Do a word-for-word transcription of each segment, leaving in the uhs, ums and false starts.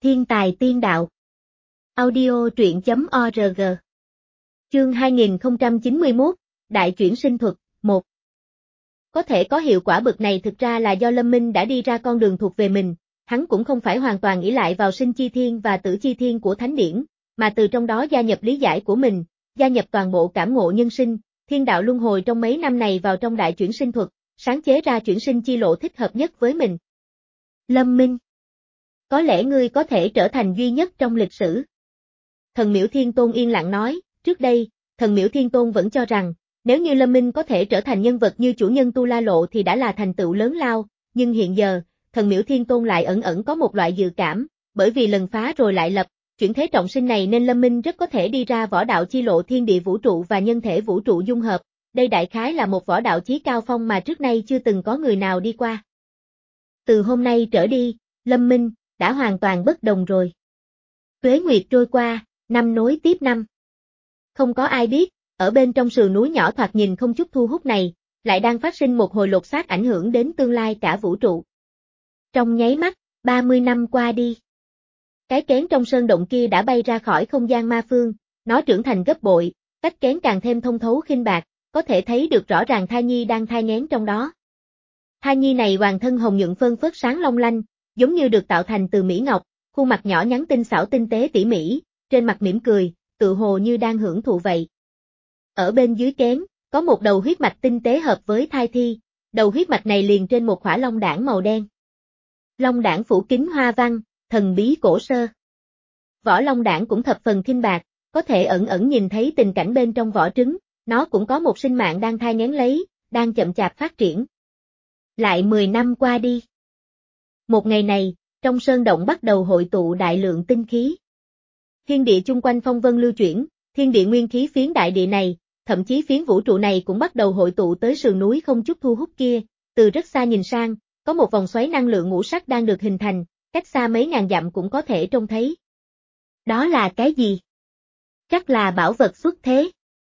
Thiên tài tiên đạo. Audio truyện chấm org. Chương hai nghìn không trăm chín mươi mốt, Đại chuyển sinh thuật, một. Có thể có hiệu quả bực này thực ra là do Lâm Minh đã đi ra con đường thuộc về mình, hắn cũng không phải hoàn toàn ỷ lại vào sinh chi thiên và tử chi thiên của Thánh Điển, mà từ trong đó gia nhập lý giải của mình, gia nhập toàn bộ cảm ngộ nhân sinh, thiên đạo luân hồi trong mấy năm này vào trong đại chuyển sinh thuật, sáng chế ra chuyển sinh chi lộ thích hợp nhất với mình. Lâm Minh, có lẽ ngươi có thể trở thành duy nhất trong lịch sử. Thần Miễu Thiên Tôn yên lặng nói, trước đây, thần Miễu Thiên Tôn vẫn cho rằng, nếu như Lâm Minh có thể trở thành nhân vật như chủ nhân Tu La Lộ thì đã là thành tựu lớn lao, nhưng hiện giờ, thần Miễu Thiên Tôn lại ẩn ẩn có một loại dự cảm, bởi vì lần phá rồi lại lập, chuyển thế trọng sinh này nên Lâm Minh rất có thể đi ra võ đạo chi lộ thiên địa vũ trụ và nhân thể vũ trụ dung hợp, đây đại khái là một võ đạo chí cao phong mà trước nay chưa từng có người nào đi qua. Từ hôm nay trở đi, Lâm Minh đã hoàn toàn bất đồng rồi. Tuế nguyệt trôi qua, năm nối tiếp năm. Không có ai biết, ở bên trong sườn núi nhỏ thoạt nhìn không chút thu hút này, lại đang phát sinh một hồi lột xác ảnh hưởng đến tương lai cả vũ trụ. Trong nháy mắt, ba mươi năm qua đi. Cái kén trong sơn động kia đã bay ra khỏi không gian ma phương, nó trưởng thành gấp bội, cách kén càng thêm thông thấu khinh bạc, có thể thấy được rõ ràng thai nhi đang thai nghén trong đó. Thai nhi này toàn thân hồng nhuận phơn phớt sáng long lanh, giống như được tạo thành từ mỹ ngọc, khuôn mặt nhỏ nhắn tinh xảo tinh tế tỉ mỉ, trên mặt mỉm cười, tự hồ như đang hưởng thụ vậy. Ở bên dưới kén, có một đầu huyết mạch tinh tế hợp với thai thi, đầu huyết mạch này liền trên một khỏa long đãng màu đen. Long đãng phủ kín hoa văn, thần bí cổ sơ. Vỏ long đãng cũng thập phần khinh bạc, có thể ẩn ẩn nhìn thấy tình cảnh bên trong vỏ trứng, nó cũng có một sinh mạng đang thai nghén lấy, đang chậm chạp phát triển. Lại mười năm qua đi. Một ngày này, trong sơn động bắt đầu hội tụ đại lượng tinh khí. Thiên địa chung quanh phong vân lưu chuyển, thiên địa nguyên khí phiến đại địa này, thậm chí phiến vũ trụ này cũng bắt đầu hội tụ tới sườn núi không chút thu hút kia, từ rất xa nhìn sang, có một vòng xoáy năng lượng ngũ sắc đang được hình thành, cách xa mấy ngàn dặm cũng có thể trông thấy. Đó là cái gì? Chắc là bảo vật xuất thế.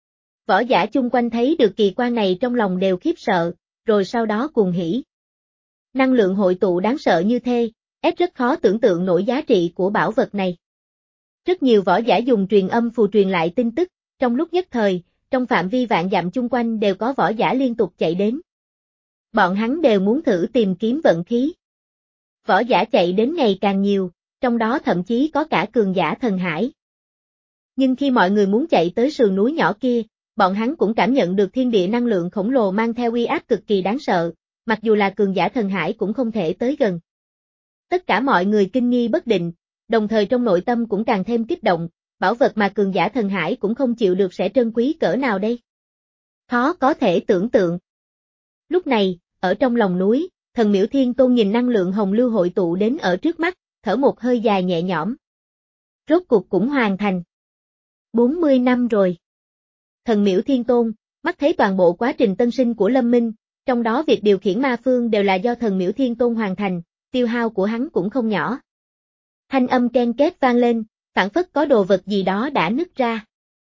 Võ giả chung quanh thấy được kỳ quan này trong lòng đều khiếp sợ, rồi sau đó cuồng hỉ. Năng lượng hội tụ đáng sợ như thế, ép rất khó tưởng tượng nổi giá trị của bảo vật này. Rất nhiều võ giả dùng truyền âm phù truyền lại tin tức, trong lúc nhất thời, trong phạm vi vạn dặm chung quanh đều có võ giả liên tục chạy đến. Bọn hắn đều muốn thử tìm kiếm vận khí. Võ giả chạy đến ngày càng nhiều, trong đó thậm chí có cả cường giả thần hải. Nhưng khi mọi người muốn chạy tới sườn núi nhỏ kia, bọn hắn cũng cảm nhận được thiên địa năng lượng khổng lồ mang theo uy áp cực kỳ đáng sợ, mặc dù là cường giả thần hải cũng không thể tới gần. Tất cả mọi người kinh nghi bất định, đồng thời trong nội tâm cũng càng thêm kích động, bảo vật mà cường giả thần hải cũng không chịu được sẽ trân quý cỡ nào đây. Khó có thể tưởng tượng. Lúc này, ở trong lòng núi, thần Miễu Thiên Tôn nhìn năng lượng hồng lưu hội tụ đến ở trước mắt, thở một hơi dài nhẹ nhõm. Rốt cuộc cũng hoàn thành. bốn mươi năm rồi. Thần Miễu Thiên Tôn, mắt thấy toàn bộ quá trình tân sinh của Lâm Minh, trong đó việc điều khiển ma phương đều là do thần Miễu Thiên Tôn hoàn thành, tiêu hao của hắn cũng không nhỏ. Thanh âm ken két vang lên, phảng phất có đồ vật gì đó đã nứt ra.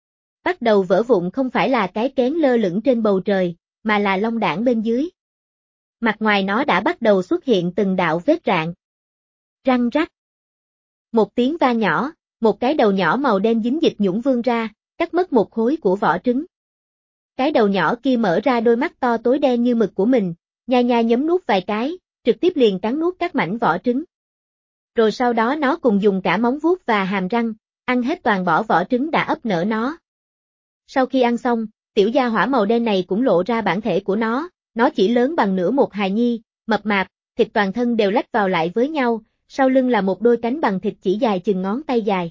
Bắt đầu vỡ vụn không phải là cái kén lơ lửng trên bầu trời, mà là long đãng bên dưới. Mặt ngoài nó đã bắt đầu xuất hiện từng đạo vết rạn. Răng rắc. Một tiếng vang nhỏ, một cái đầu nhỏ màu đen dính dịch nhũng vươn ra, cắt mất một khối của vỏ trứng. Cái đầu nhỏ kia mở ra đôi mắt to tối đen như mực của mình, nhai nhai nhấm nuốt vài cái, trực tiếp liền cắn nuốt các mảnh vỏ trứng. Rồi sau đó nó cùng dùng cả móng vuốt và hàm răng, ăn hết toàn bộ vỏ trứng đã ấp nở nó. Sau khi ăn xong, tiểu gia hỏa màu đen này cũng lộ ra bản thể của nó, nó chỉ lớn bằng nửa một hài nhi, mập mạp, thịt toàn thân đều lách vào lại với nhau, sau lưng là một đôi cánh bằng thịt chỉ dài chừng ngón tay dài.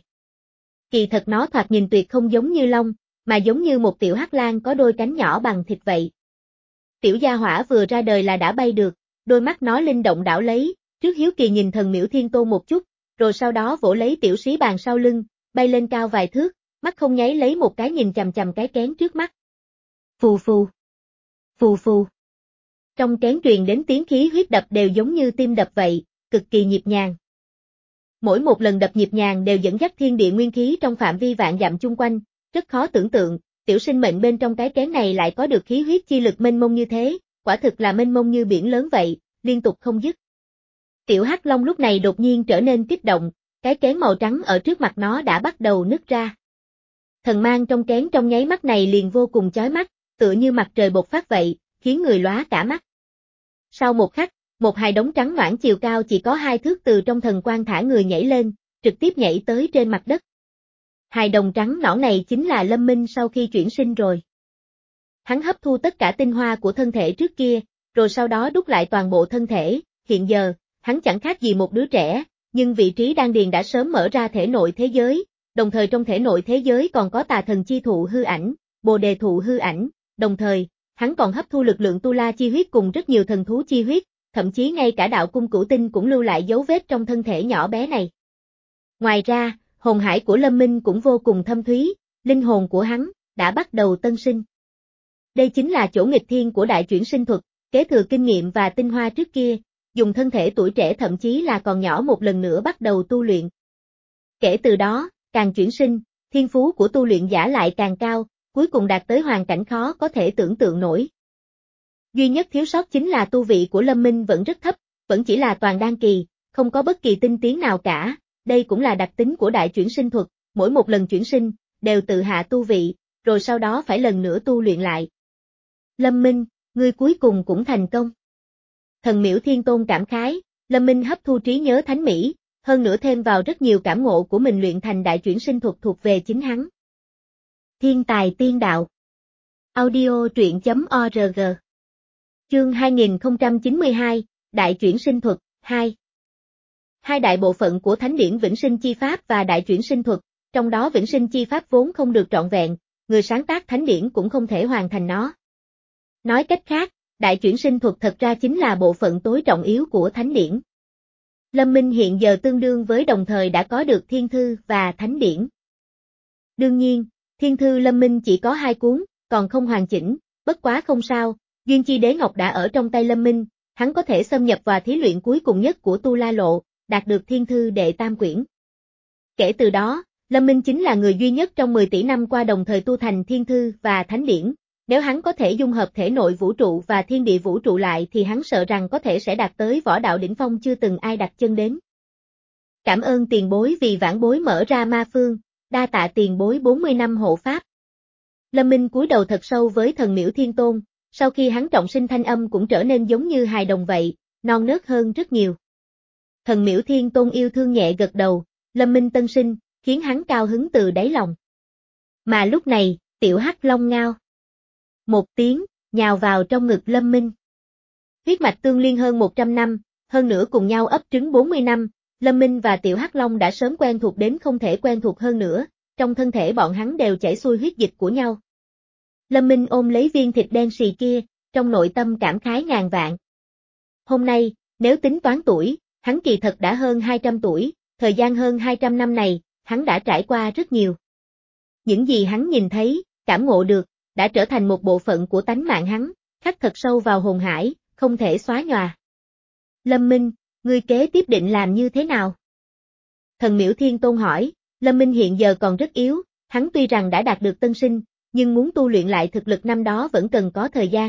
Kỳ thật nó thoạt nhìn tuyệt không giống như long, mà giống như một tiểu hắc lang có đôi cánh nhỏ bằng thịt vậy. Tiểu gia hỏa vừa ra đời là đã bay được, đôi mắt nó linh động đảo lấy, trước hiếu kỳ nhìn thần Miễu Thiên Tôn một chút, rồi sau đó vỗ lấy tiểu xí bàn sau lưng, bay lên cao vài thước, mắt không nháy lấy một cái nhìn chằm chằm cái kén trước mắt. Phù phù. Phù phù. Trong kén truyền đến tiếng khí huyết đập đều giống như tim đập vậy, cực kỳ nhịp nhàng. Mỗi một lần đập nhịp nhàng đều dẫn dắt thiên địa nguyên khí trong phạm vi vạn dặm chung quanh, rất khó tưởng tượng, tiểu sinh mệnh bên trong cái kén này lại có được khí huyết chi lực mênh mông như thế, quả thực là mênh mông như biển lớn vậy, liên tục không dứt. Tiểu Hắc Long lúc này đột nhiên trở nên kích động, cái kén màu trắng ở trước mặt nó đã bắt đầu nứt ra. Thần mang trong kén trong nháy mắt này liền vô cùng chói mắt, tựa như mặt trời bộc phát vậy, khiến người lóa cả mắt. Sau một khắc, một hài đống trắng noãn chiều cao chỉ có hai thước từ trong thần quang thả người nhảy lên, trực tiếp nhảy tới trên mặt đất. Hài đồng trắng nõn này chính là Lâm Minh sau khi chuyển sinh rồi. Hắn hấp thu tất cả tinh hoa của thân thể trước kia, rồi sau đó đúc lại toàn bộ thân thể, hiện giờ, hắn chẳng khác gì một đứa trẻ, nhưng vị trí đan điền đã sớm mở ra thể nội thế giới, đồng thời trong thể nội thế giới còn có tà thần chi thụ hư ảnh, bồ đề thụ hư ảnh, đồng thời, hắn còn hấp thu lực lượng tu la chi huyết cùng rất nhiều thần thú chi huyết, thậm chí ngay cả đạo cung cửu tinh cũng lưu lại dấu vết trong thân thể nhỏ bé này. Ngoài ra, hồn hải của Lâm Minh cũng vô cùng thâm thúy, linh hồn của hắn đã bắt đầu tân sinh. Đây chính là chỗ nghịch thiên của đại chuyển sinh thuật, kế thừa kinh nghiệm và tinh hoa trước kia, dùng thân thể tuổi trẻ thậm chí là còn nhỏ một lần nữa bắt đầu tu luyện. Kể từ đó, càng chuyển sinh, thiên phú của tu luyện giả lại càng cao, cuối cùng đạt tới hoàn cảnh khó có thể tưởng tượng nổi. Duy nhất thiếu sót chính là tu vị của Lâm Minh vẫn rất thấp, vẫn chỉ là toàn đan kỳ, không có bất kỳ tinh tiến nào cả, đây cũng là đặc tính của đại chuyển sinh thuật, mỗi một lần chuyển sinh, đều tự hạ tu vị, rồi sau đó phải lần nữa tu luyện lại. Lâm Minh, ngươi cuối cùng cũng thành công. Thần Miễu Thiên Tôn cảm khái, Lâm Minh hấp thu trí nhớ thánh mỹ, hơn nữa thêm vào rất nhiều cảm ngộ của mình luyện thành đại chuyển sinh thuật thuộc về chính hắn. Thiên tài tiên đạo. Audio truyện chấm org. Chương hai nghìn không trăm chín mươi hai, Đại chuyển sinh thuật, hai. Hai đại bộ phận của thánh điển Vĩnh Sinh Chi Pháp và Đại chuyển sinh thuật, trong đó Vĩnh Sinh Chi Pháp vốn không được trọn vẹn, người sáng tác thánh điển cũng không thể hoàn thành nó. Nói cách khác, đại chuyển sinh thuật thật ra chính là bộ phận tối trọng yếu của thánh điển. Lâm Minh hiện giờ tương đương với đồng thời đã có được thiên thư và thánh điển. Đương nhiên, thiên thư Lâm Minh chỉ có hai cuốn, còn không hoàn chỉnh, bất quá không sao, Duyên Chi Đế Ngọc đã ở trong tay Lâm Minh, hắn có thể xâm nhập vào thí luyện cuối cùng nhất của Tu La Lộ, đạt được thiên thư đệ tam quyển. Kể từ đó, Lâm Minh chính là người duy nhất trong mười tỷ năm qua đồng thời tu thành thiên thư và thánh điển. Nếu hắn có thể dung hợp thể nội vũ trụ và thiên địa vũ trụ lại thì hắn sợ rằng có thể sẽ đạt tới võ đạo đỉnh phong chưa từng ai đặt chân đến. Cảm ơn tiền bối vì vãn bối mở ra ma phương, đa tạ tiền bối bốn mươi năm hộ pháp. Lâm Minh cúi đầu thật sâu với thần Miễu Thiên Tôn, sau khi hắn trọng sinh thanh âm cũng trở nên giống như hài đồng vậy, non nớt hơn rất nhiều. Thần Miễu Thiên Tôn yêu thương nhẹ gật đầu, Lâm Minh tân sinh, khiến hắn cao hứng từ đáy lòng. Mà lúc này, tiểu hắc long ngao một tiếng, nhào vào trong ngực Lâm Minh. Huyết mạch tương liên hơn một trăm năm, hơn nữa cùng nhau ấp trứng bốn mươi năm, Lâm Minh và Tiểu Hắc Long đã sớm quen thuộc đến không thể quen thuộc hơn nữa, trong thân thể bọn hắn đều chảy xuôi huyết dịch của nhau. Lâm Minh ôm lấy viên thịt đen xì kia, trong nội tâm cảm khái ngàn vạn. Hôm nay, nếu tính toán tuổi, hắn kỳ thật đã hơn hai trăm tuổi, thời gian hơn hai trăm năm này, hắn đã trải qua rất nhiều. Những gì hắn nhìn thấy, cảm ngộ được, đã trở thành một bộ phận của tánh mạng hắn, khắc thật sâu vào hồn hải, không thể xóa nhòa. Lâm Minh, ngươi kế tiếp định làm như thế nào? Thần Miễu Thiên Tôn hỏi, Lâm Minh hiện giờ còn rất yếu, hắn tuy rằng đã đạt được tân sinh, nhưng muốn tu luyện lại thực lực năm đó vẫn cần có thời gian.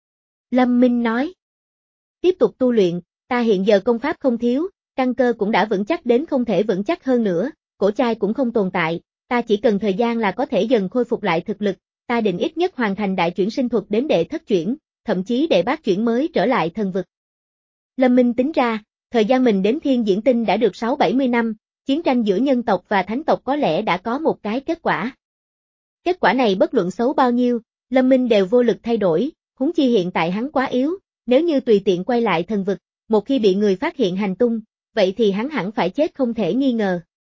Lâm Minh nói, tiếp tục tu luyện, ta hiện giờ công pháp không thiếu, căn cơ cũng đã vững chắc đến không thể vững chắc hơn nữa, cổ chai cũng không tồn tại, ta chỉ cần thời gian là có thể dần khôi phục lại thực lực. Ta định ít nhất hoàn thành đại chuyển sinh thuật đến đệ thất chuyển, thậm chí đệ bát chuyển mới trở lại thần vực. Lâm Minh tính ra, thời gian mình đến thiên diễn tinh đã được sáu bảy mươi năm, chiến tranh giữa nhân tộc và thánh tộc có lẽ đã có một cái kết quả. Kết quả này bất luận xấu bao nhiêu, Lâm Minh đều vô lực thay đổi, huống chi hiện tại hắn quá yếu, nếu như tùy tiện quay lại thần vực, một khi bị người phát hiện hành tung, vậy thì hắn hẳn phải chết không thể nghi ngờ.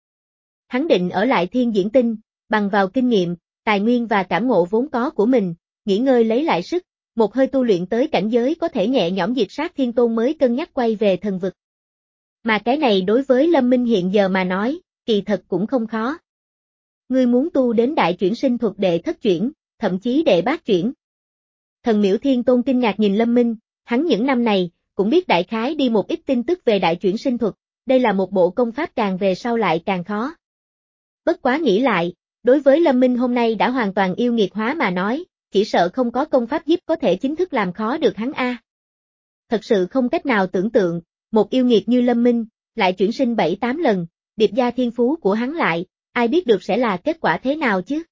Hắn định ở lại thiên diễn tinh, bằng vào kinh nghiệm, tài nguyên và cảm ngộ vốn có của mình, nghỉ ngơi lấy lại sức, một hơi tu luyện tới cảnh giới có thể nhẹ nhõm diệt sát thiên tôn mới cân nhắc quay về thần vực. Mà cái này đối với Lâm Minh hiện giờ mà nói, kỳ thật cũng không khó. Ngươi muốn tu đến đại chuyển sinh thuật đệ thất chuyển, thậm chí đệ bát chuyển. Thần Miễu Thiên Tôn kinh ngạc nhìn Lâm Minh, hắn những năm này, cũng biết đại khái đi một ít tin tức về đại chuyển sinh thuật, đây là một bộ công pháp càng về sau lại càng khó. Bất quá nghĩ lại, đối với Lâm Minh hôm nay đã hoàn toàn yêu nghiệt hóa mà nói, chỉ sợ không có công pháp giúp có thể chính thức làm khó được hắn a. Thật sự không cách nào tưởng tượng, một yêu nghiệt như Lâm Minh, lại chuyển sinh bảy tám lần, điệp gia thiên phú của hắn lại, ai biết được sẽ là kết quả thế nào chứ.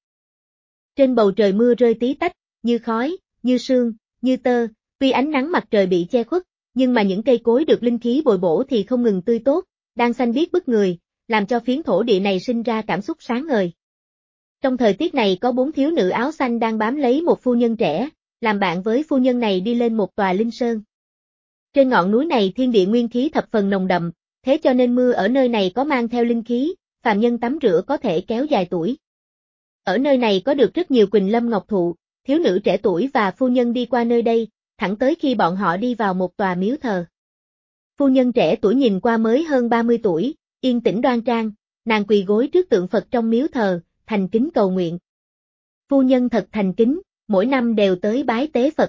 Trên bầu trời mưa rơi tí tách, như khói, như sương, như tơ, tuy ánh nắng mặt trời bị che khuất, nhưng mà những cây cối được linh khí bồi bổ thì không ngừng tươi tốt, đang xanh biếc bức người, làm cho phiến thổ địa này sinh ra cảm xúc sáng ngời. Trong thời tiết này có bốn thiếu nữ áo xanh đang bám lấy một phu nhân trẻ, làm bạn với phu nhân này đi lên một tòa linh sơn. Trên ngọn núi này thiên địa nguyên khí thập phần nồng đậm, thế cho nên mưa ở nơi này có mang theo linh khí, phàm nhân tắm rửa có thể kéo dài tuổi. Ở nơi này có được rất nhiều quỳnh lâm ngọc thụ, thiếu nữ trẻ tuổi và phu nhân đi qua nơi đây, thẳng tới khi bọn họ đi vào một tòa miếu thờ. Phu nhân trẻ tuổi nhìn qua mới hơn ba mươi tuổi, yên tĩnh đoan trang, nàng quỳ gối trước tượng Phật trong miếu thờ, thành kính cầu nguyện. Phu nhân thật thành kính, mỗi năm đều tới bái tế Phật.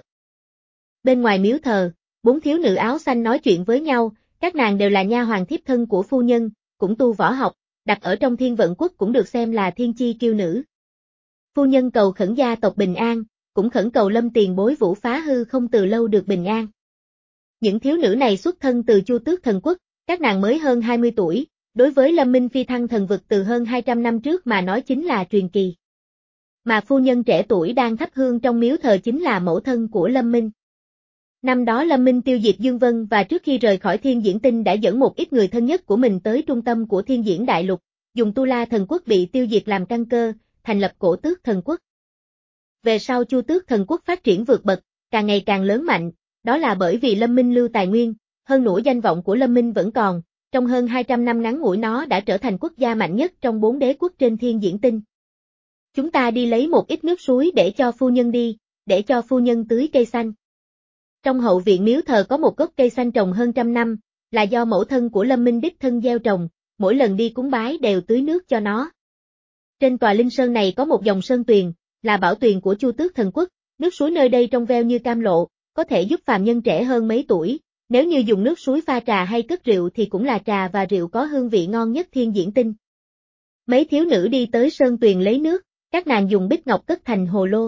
Bên ngoài miếu thờ, bốn thiếu nữ áo xanh nói chuyện với nhau, các nàng đều là nha hoàn thiếp thân của phu nhân, cũng tu võ học, đặt ở trong Thiên Vận Quốc cũng được xem là thiên chi kiêu nữ. Phu nhân cầu khẩn gia tộc bình an, cũng khẩn cầu Lâm tiền bối Vũ Phá Hư không từ lâu được bình an. Những thiếu nữ này xuất thân từ Chu Tước Thần Quốc, các nàng mới hơn hai mươi tuổi, đối với Lâm Minh phi thăng thần vực từ hơn hai trăm năm trước mà nói chính là truyền kỳ. Mà phu nhân trẻ tuổi đang thắp hương trong miếu thờ chính là mẫu thân của Lâm Minh. Năm đó Lâm Minh tiêu diệt Dương Vân và trước khi rời khỏi Thiên Diễn Tinh đã dẫn một ít người thân nhất của mình tới trung tâm của Thiên Diễn Đại Lục, dùng Tu La Thần Quốc bị tiêu diệt làm căn cơ, thành lập Cổ Tước Thần Quốc. Về sau Chu Tước Thần Quốc phát triển vượt bậc, càng ngày càng lớn mạnh, đó là bởi vì Lâm Minh lưu tài nguyên, hơn nữa danh vọng của Lâm Minh vẫn còn, trong hơn hai trăm năm ngắn ngủi nó đã trở thành quốc gia mạnh nhất trong bốn đế quốc trên Thiên Diễn Tinh. Chúng ta đi lấy một ít nước suối để cho phu nhân đi, để cho phu nhân tưới cây xanh. Trong hậu viện miếu thờ có một gốc cây xanh trồng hơn trăm năm, là do mẫu thân của Lâm Minh đích thân gieo trồng, mỗi lần đi cúng bái đều tưới nước cho nó. Trên tòa linh sơn này có một dòng sơn tuyền, là bảo tuyền của Chu Tước Thần Quốc, nước suối nơi đây trong veo như cam lộ, có thể giúp phàm nhân trẻ hơn mấy tuổi, nếu như dùng nước suối pha trà hay cất rượu thì cũng là trà và rượu có hương vị ngon nhất Thiên Diễn Tinh. Mấy thiếu nữ đi tới sơn tuyền lấy nước, các nàng dùng bích ngọc cất thành hồ lô.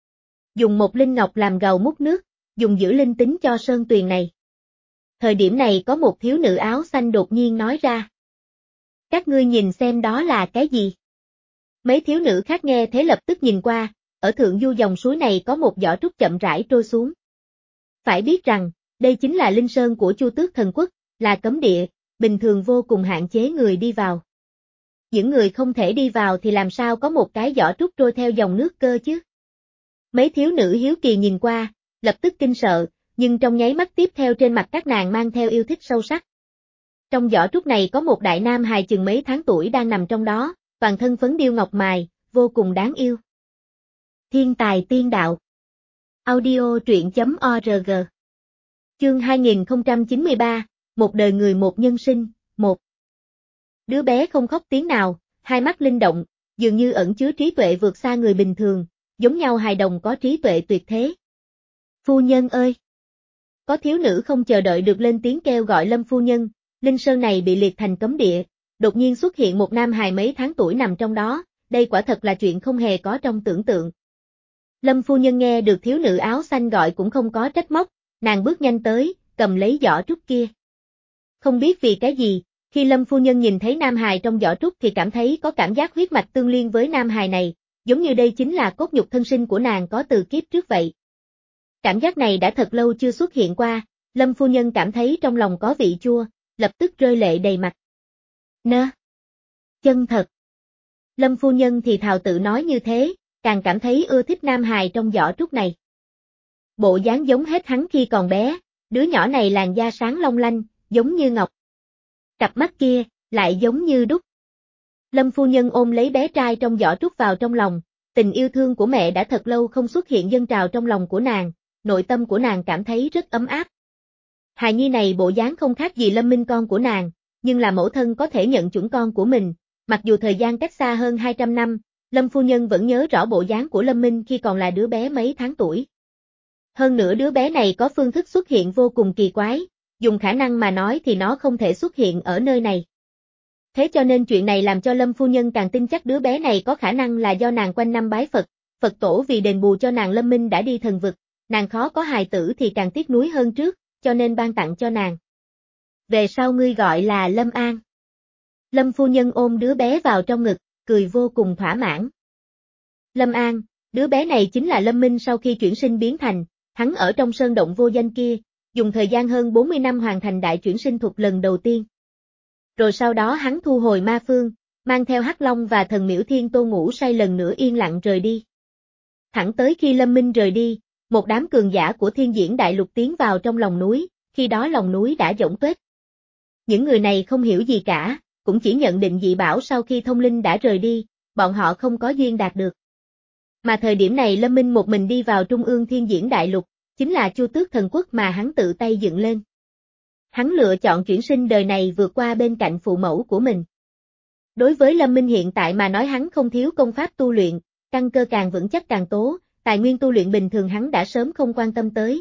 Dùng một linh ngọc làm gầu múc nước, dùng giữ linh tính cho sơn tuyền này. Thời điểm này có một thiếu nữ áo xanh đột nhiên nói ra. Các ngươi nhìn xem đó là cái gì? Mấy thiếu nữ khác nghe thế lập tức nhìn qua, ở thượng du dòng suối này có một giỏ trúc chậm rãi trôi xuống. Phải biết rằng, đây chính là linh sơn của Chu Tước Thần Quốc, là cấm địa, bình thường vô cùng hạn chế người đi vào. Những người không thể đi vào thì làm sao có một cái giỏ trúc trôi theo dòng nước cơ chứ? Mấy thiếu nữ hiếu kỳ nhìn qua, lập tức kinh sợ, nhưng trong nháy mắt tiếp theo trên mặt các nàng mang theo yêu thích sâu sắc. Trong giỏ trúc này có một đại nam hài chừng mấy tháng tuổi đang nằm trong đó, toàn thân phấn điêu ngọc mài, vô cùng đáng yêu. Thiên tài tiên đạo. Audio truyện chấm org. Chương hai nghìn không trăm chín mươi ba, một đời người một nhân sinh, một. Đứa bé không khóc tiếng nào, hai mắt linh động, dường như ẩn chứa trí tuệ vượt xa người bình thường, giống nhau hài đồng có trí tuệ tuyệt thế. Phu nhân ơi! Có thiếu nữ không chờ đợi được lên tiếng kêu gọi Lâm phu nhân, linh sơn này bị liệt thành cấm địa, đột nhiên xuất hiện một nam hài mấy tháng tuổi nằm trong đó, đây quả thật là chuyện không hề có trong tưởng tượng. Lâm phu nhân nghe được thiếu nữ áo xanh gọi cũng không có trách móc, nàng bước nhanh tới, cầm lấy giỏ trúc kia. Không biết vì cái gì, khi Lâm phu nhân nhìn thấy nam hài trong giỏ trúc thì cảm thấy có cảm giác huyết mạch tương liên với nam hài này, giống như đây chính là cốt nhục thân sinh của nàng có từ kiếp trước vậy. Cảm giác này đã thật lâu chưa xuất hiện qua, Lâm phu nhân cảm thấy trong lòng có vị chua, lập tức rơi lệ đầy mặt. Nơ! Chân thật! Lâm phu nhân thì thào tự nói như thế, càng cảm thấy ưa thích nam hài trong giỏ trúc này. Bộ dáng giống hết hắn khi còn bé, đứa nhỏ này làn da sáng long lanh, giống như ngọc. Cặp mắt kia, lại giống như đúc. Lâm phu nhân ôm lấy bé trai trong giỏ trúc vào trong lòng, tình yêu thương của mẹ đã thật lâu không xuất hiện dâng trào trong lòng của nàng, nội tâm của nàng cảm thấy rất ấm áp. Hài nhi này bộ dáng không khác gì Lâm Minh con của nàng, nhưng là mẫu thân có thể nhận chuẩn con của mình, mặc dù thời gian cách xa hơn hai trăm năm, Lâm phu nhân vẫn nhớ rõ bộ dáng của Lâm Minh khi còn là đứa bé mấy tháng tuổi. Hơn nữa đứa bé này có phương thức xuất hiện vô cùng kỳ quái, dùng khả năng mà nói thì nó không thể xuất hiện ở nơi này. Thế cho nên chuyện này làm cho Lâm phu nhân càng tin chắc đứa bé này có khả năng là do nàng quanh năm bái Phật, Phật tổ vì đền bù cho nàng Lâm Minh đã đi thần vực, nàng khó có hài tử thì càng tiếc nuối hơn trước, cho nên ban tặng cho nàng. Về sau ngươi gọi là Lâm An. Lâm phu nhân ôm đứa bé vào trong ngực, cười vô cùng thỏa mãn. Lâm An, đứa bé này chính là Lâm Minh sau khi chuyển sinh biến thành, hắn ở trong sơn động vô danh kia, dùng thời gian hơn bốn mươi năm hoàn thành đại chuyển sinh thuật lần đầu tiên. Rồi sau đó hắn thu hồi ma phương, mang theo Hắc Long và thần miễu thiên tô ngủ say lần nữa yên lặng rời đi. Thẳng tới khi Lâm Minh rời đi, một đám cường giả của thiên diễn đại lục tiến vào trong lòng núi, khi đó lòng núi đã rỗng tuếch. Những người này không hiểu gì cả, cũng chỉ nhận định dị bảo sau khi thông linh đã rời đi, bọn họ không có duyên đạt được. Mà thời điểm này Lâm Minh một mình đi vào trung ương thiên diễn đại lục, chính là Chu Tước Thần Quốc mà hắn tự tay dựng lên. Hắn lựa chọn chuyển sinh đời này vượt qua bên cạnh phụ mẫu của mình. Đối với Lâm Minh hiện tại mà nói hắn không thiếu công pháp tu luyện, căn cơ càng vững chắc càng tố, tài nguyên tu luyện bình thường hắn đã sớm không quan tâm tới.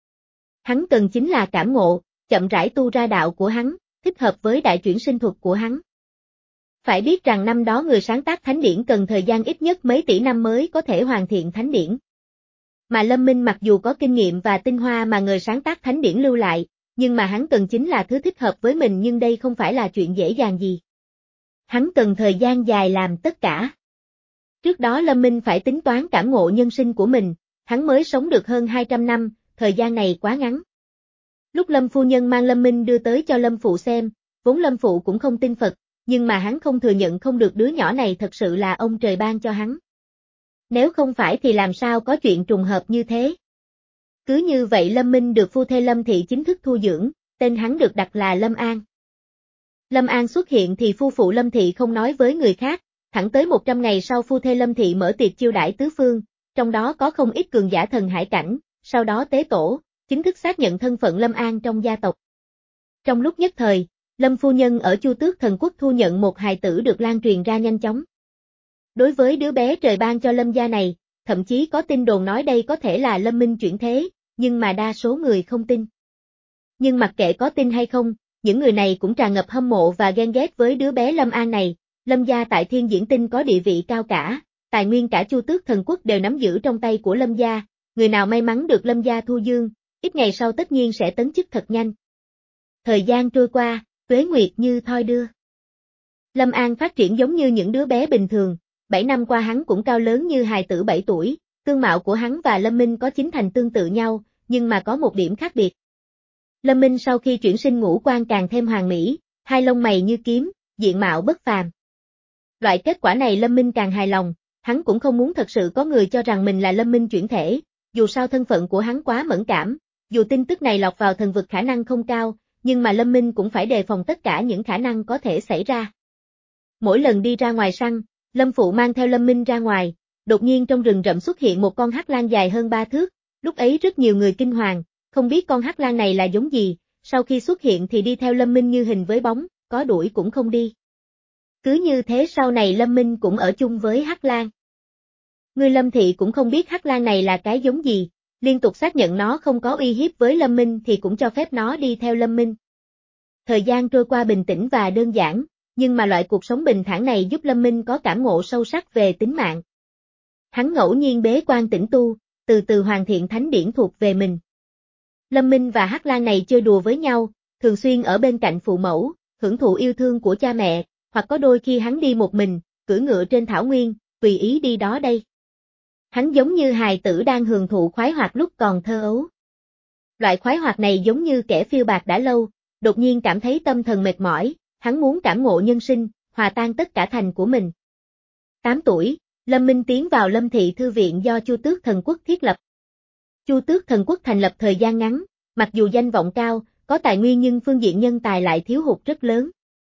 Hắn cần chính là cảm ngộ, chậm rãi tu ra đạo của hắn, thích hợp với đại chuyển sinh thuật của hắn. Phải biết rằng năm đó người sáng tác thánh điển cần thời gian ít nhất mấy tỷ năm mới có thể hoàn thiện thánh điển. Mà Lâm Minh mặc dù có kinh nghiệm và tinh hoa mà người sáng tác thánh điển lưu lại, nhưng mà hắn cần chính là thứ thích hợp với mình nhưng đây không phải là chuyện dễ dàng gì. Hắn cần thời gian dài làm tất cả. Trước đó Lâm Minh phải tính toán cảm ngộ nhân sinh của mình, hắn mới sống được hơn hai trăm năm, thời gian này quá ngắn. Lúc Lâm phu nhân mang Lâm Minh đưa tới cho Lâm phụ xem, vốn Lâm phụ cũng không tin Phật, nhưng mà hắn không thừa nhận không được đứa nhỏ này thật sự là ông trời ban cho hắn. Nếu không phải thì làm sao có chuyện trùng hợp như thế. Cứ như vậy Lâm Minh được phu thê Lâm Thị chính thức thu dưỡng, tên hắn được đặt là Lâm An. Lâm An xuất hiện thì phu phụ Lâm Thị không nói với người khác, thẳng tới một trăm ngày sau phu thê Lâm Thị mở tiệc chiêu đãi tứ phương, trong đó có không ít cường giả thần hải cảnh, sau đó tế tổ, chính thức xác nhận thân phận Lâm An trong gia tộc. Trong lúc nhất thời, Lâm phu nhân ở Chu Tước Thần Quốc thu nhận một hài tử được lan truyền ra nhanh chóng. Đối với đứa bé trời ban cho Lâm gia này, thậm chí có tin đồn nói đây có thể là Lâm Minh chuyển thế, nhưng mà đa số người không tin. Nhưng mặc kệ có tin hay không, những người này cũng tràn ngập hâm mộ và ghen ghét với đứa bé Lâm An này. Lâm gia tại Thiên Diễn Tinh có địa vị cao cả, tài nguyên cả Chu Tước Thần Quốc đều nắm giữ trong tay của Lâm gia, người nào may mắn được Lâm gia thu dương, ít ngày sau tất nhiên sẽ tấn chức thật nhanh. Thời gian trôi qua, tuế nguyệt như thoi đưa. Lâm An phát triển giống như những đứa bé bình thường, bảy năm qua hắn cũng cao lớn như hài tử bảy tuổi, tương mạo của hắn và Lâm Minh có chính thành tương tự nhau, nhưng mà có một điểm khác biệt. Lâm Minh sau khi chuyển sinh ngũ quan càng thêm hoàn mỹ, hai lông mày như kiếm, diện mạo bất phàm. Loại kết quả này Lâm Minh càng hài lòng, hắn cũng không muốn thật sự có người cho rằng mình là Lâm Minh chuyển thể, dù sao thân phận của hắn quá mẫn cảm, dù tin tức này lọt vào thần vực khả năng không cao, nhưng mà Lâm Minh cũng phải đề phòng tất cả những khả năng có thể xảy ra. Mỗi lần đi ra ngoài săn, Lâm Phụ mang theo Lâm Minh ra ngoài, đột nhiên trong rừng rậm xuất hiện một con hắc lang dài hơn ba thước, lúc ấy rất nhiều người kinh hoàng, không biết con hắc lang này là giống gì, sau khi xuất hiện thì đi theo Lâm Minh như hình với bóng, có đuổi cũng không đi. Cứ như thế sau này Lâm Minh cũng ở chung với hắc lang. Người Lâm Thị cũng không biết hắc lang này là cái giống gì, liên tục xác nhận nó không có uy hiếp với Lâm Minh thì cũng cho phép nó đi theo Lâm Minh. Thời gian trôi qua bình tĩnh và đơn giản, nhưng mà loại cuộc sống bình thản này giúp Lâm Minh có cảm ngộ sâu sắc về tính mạng. Hắn ngẫu nhiên bế quan tĩnh tu, từ từ hoàn thiện thánh điển thuộc về mình. Lâm Minh và hắc lang này chơi đùa với nhau, thường xuyên ở bên cạnh phụ mẫu, hưởng thụ yêu thương của cha mẹ, hoặc có đôi khi hắn đi một mình, cưỡi ngựa trên thảo nguyên, tùy ý đi đó đây. Hắn giống như hài tử đang hưởng thụ khoái hoạt lúc còn thơ ấu. Loại khoái hoạt này giống như kẻ phiêu bạt đã lâu, đột nhiên cảm thấy tâm thần mệt mỏi, hắn muốn cảm ngộ nhân sinh, hòa tan tất cả thành của mình. tám tuổi, Lâm Minh tiến vào Lâm Thị Thư viện do Chu Tước Thần Quốc thiết lập. Chu Tước Thần Quốc thành lập thời gian ngắn, mặc dù danh vọng cao, có tài nguyên nhưng phương diện nhân tài lại thiếu hụt rất lớn.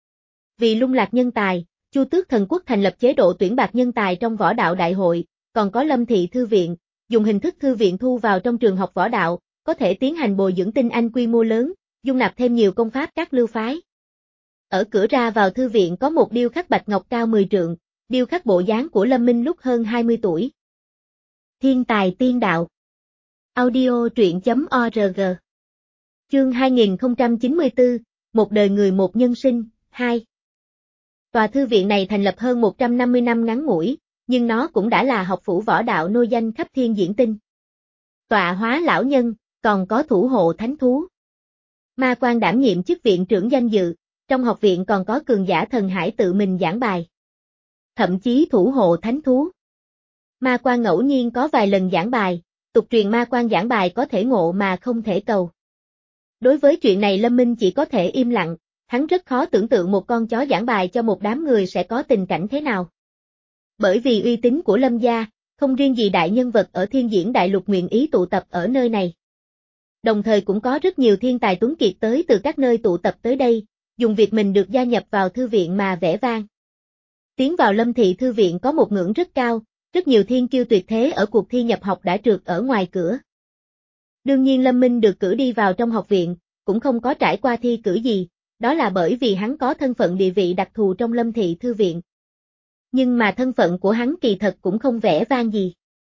Vì lung lạc nhân tài, Chu Tước Thần Quốc thành lập chế độ tuyển bạt nhân tài trong võ đạo đại hội, còn có Lâm Thị Thư viện, dùng hình thức thư viện thu vào trong trường học võ đạo, có thể tiến hành bồi dưỡng tinh anh quy mô lớn, dung nạp thêm nhiều công pháp các lưu phái. Ở cửa ra vào thư viện có một điêu khắc bạch ngọc cao mười trượng, điêu khắc bộ dáng của Lâm Minh lúc hơn hai mươi tuổi. Thiên tài tiên đạo. Audio truyện chấm org. Chương hai nghìn không trăm chín mươi tư, một đời người một nhân sinh, hai. Tòa thư viện này thành lập hơn một trăm năm mươi năm ngắn ngủi, nhưng nó cũng đã là học phủ võ đạo nôi danh khắp Thiên Diễn Tinh. Tọa hóa lão nhân, còn có thủ hộ thánh thú. Ma Quan đảm nhiệm chức viện trưởng danh dự, Trong học viện còn có cường giả thần hải tự mình giảng bài. Thậm chí thủ hộ thánh thú. Ma quan ngẫu nhiên có vài lần giảng bài, tục truyền ma quan giảng bài có thể ngộ mà không thể cầu. Đối với chuyện này Lâm Minh chỉ có thể im lặng, hắn rất khó tưởng tượng một con chó giảng bài cho một đám người sẽ có tình cảnh thế nào. Bởi vì uy tín của Lâm gia, không riêng gì đại nhân vật ở Thiên Diễn Đại Lục nguyện ý tụ tập ở nơi này. Đồng thời cũng có rất nhiều thiên tài tuấn kiệt tới từ các nơi tụ tập tới đây, dùng việc mình được gia nhập vào thư viện mà vẻ vang. Tiến vào Lâm thị thư viện có một ngưỡng rất cao, rất nhiều thiên kiêu tuyệt thế ở cuộc thi nhập học đã trượt ở ngoài cửa. Đương nhiên Lâm Minh được cử đi vào trong học viện, cũng không có trải qua thi cử gì, đó là bởi vì hắn có thân phận địa vị đặc thù trong Lâm thị thư viện. Nhưng mà thân phận của hắn kỳ thật cũng không vẻ vang gì.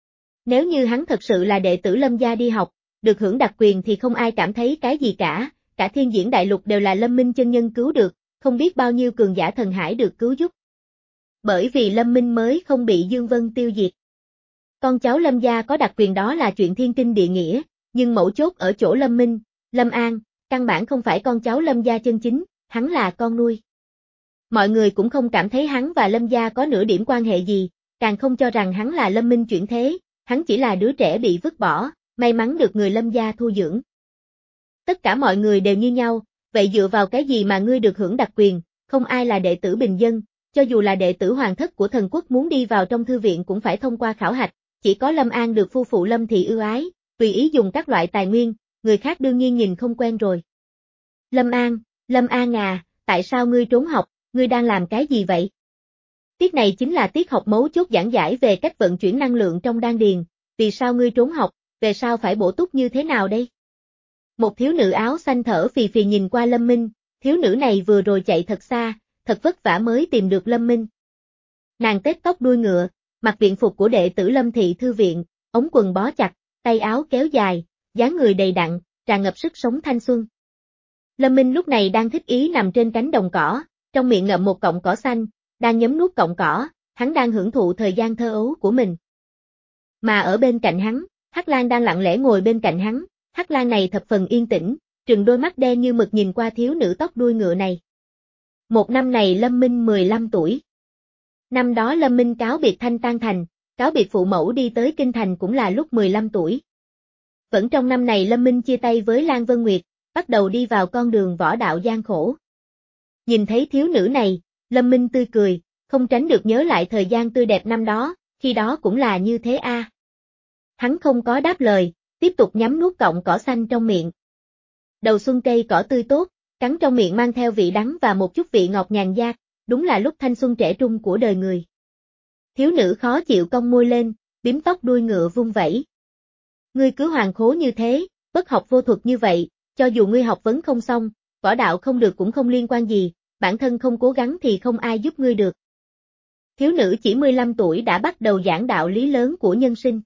Nếu như hắn thật sự là đệ tử Lâm gia đi học, được hưởng đặc quyền thì không ai cảm thấy cái gì cả, cả Thiên Diễn Đại Lục đều là Lâm Minh chân nhân cứu được, không biết bao nhiêu cường giả thần hải được cứu giúp. Bởi vì Lâm Minh mới không bị Dương Vân tiêu diệt. Con cháu Lâm gia có đặc quyền đó là chuyện thiên kinh địa nghĩa, nhưng mấu chốt ở chỗ Lâm Minh, Lâm An, căn bản không phải con cháu Lâm gia chân chính, hắn là con nuôi. Mọi người cũng không cảm thấy hắn và Lâm gia có nửa điểm quan hệ gì, càng không cho rằng hắn là Lâm Minh chuyển thế, hắn chỉ là đứa trẻ bị vứt bỏ, may mắn được người Lâm gia thu dưỡng. Tất cả mọi người đều như nhau, vậy dựa vào cái gì mà ngươi được hưởng đặc quyền, không ai là đệ tử bình dân, cho dù là đệ tử hoàng thất của thần quốc muốn đi vào trong thư viện cũng phải thông qua khảo hạch, chỉ có Lâm An được phu phụ Lâm thị ưu ái, tùy ý dùng các loại tài nguyên, người khác đương nhiên nhìn không quen rồi. Lâm An, Lâm An à, tại sao ngươi trốn học, ngươi đang làm cái gì vậy? Tiết này chính là tiết học mấu chốt giảng giải về cách vận chuyển năng lượng trong đan điền, vì sao ngươi trốn học, về sao phải bổ túc như thế nào đây? Một thiếu nữ áo xanh thở phì phì nhìn qua Lâm Minh, thiếu nữ này vừa rồi chạy thật xa, thật vất vả mới tìm được Lâm Minh. Nàng tết tóc đuôi ngựa, mặc biện phục của đệ tử Lâm thị thư viện, ống quần bó chặt, tay áo kéo dài, dáng người đầy đặn, tràn ngập sức sống thanh xuân. Lâm Minh lúc này đang thích ý nằm trên cánh đồng cỏ, trong miệng ngậm một cọng cỏ xanh, đang nhấm nuốt cọng cỏ, hắn đang hưởng thụ thời gian thơ ấu của mình. Mà ở bên cạnh hắn, Hắc Lang đang lặng lẽ ngồi bên cạnh hắn, Hắc Lang này thập phần yên tĩnh, trừng đôi mắt đen như mực nhìn qua thiếu nữ tóc đuôi ngựa này. Một năm này Lâm Minh mười lăm tuổi. Năm đó Lâm Minh cáo biệt Thanh Tan Thành, cáo biệt phụ mẫu đi tới Kinh Thành cũng là lúc mười lăm tuổi. Vẫn trong năm này Lâm Minh chia tay với Lan Vân Nguyệt, bắt đầu đi vào con đường võ đạo gian khổ. Nhìn thấy thiếu nữ này, Lâm Minh tươi cười, không tránh được nhớ lại thời gian tươi đẹp năm đó, khi đó cũng là như thế a. À. Hắn không có đáp lời, tiếp tục nhắm nuốt cọng cỏ xanh trong miệng. Đầu xuân cây cỏ tươi tốt, cắn trong miệng mang theo vị đắng và một chút vị ngọt nhàn nhạt, đúng là lúc thanh xuân trẻ trung của đời người. Thiếu nữ khó chịu cong môi lên, bím tóc đuôi ngựa vung vẩy. Ngươi cứ hoàng khố như thế, bất học vô thuật như vậy, cho dù ngươi học vấn không xong, võ đạo không được cũng không liên quan gì, bản thân không cố gắng thì không ai giúp ngươi được. Thiếu nữ chỉ mười lăm tuổi đã bắt đầu giảng đạo lý lớn của nhân sinh.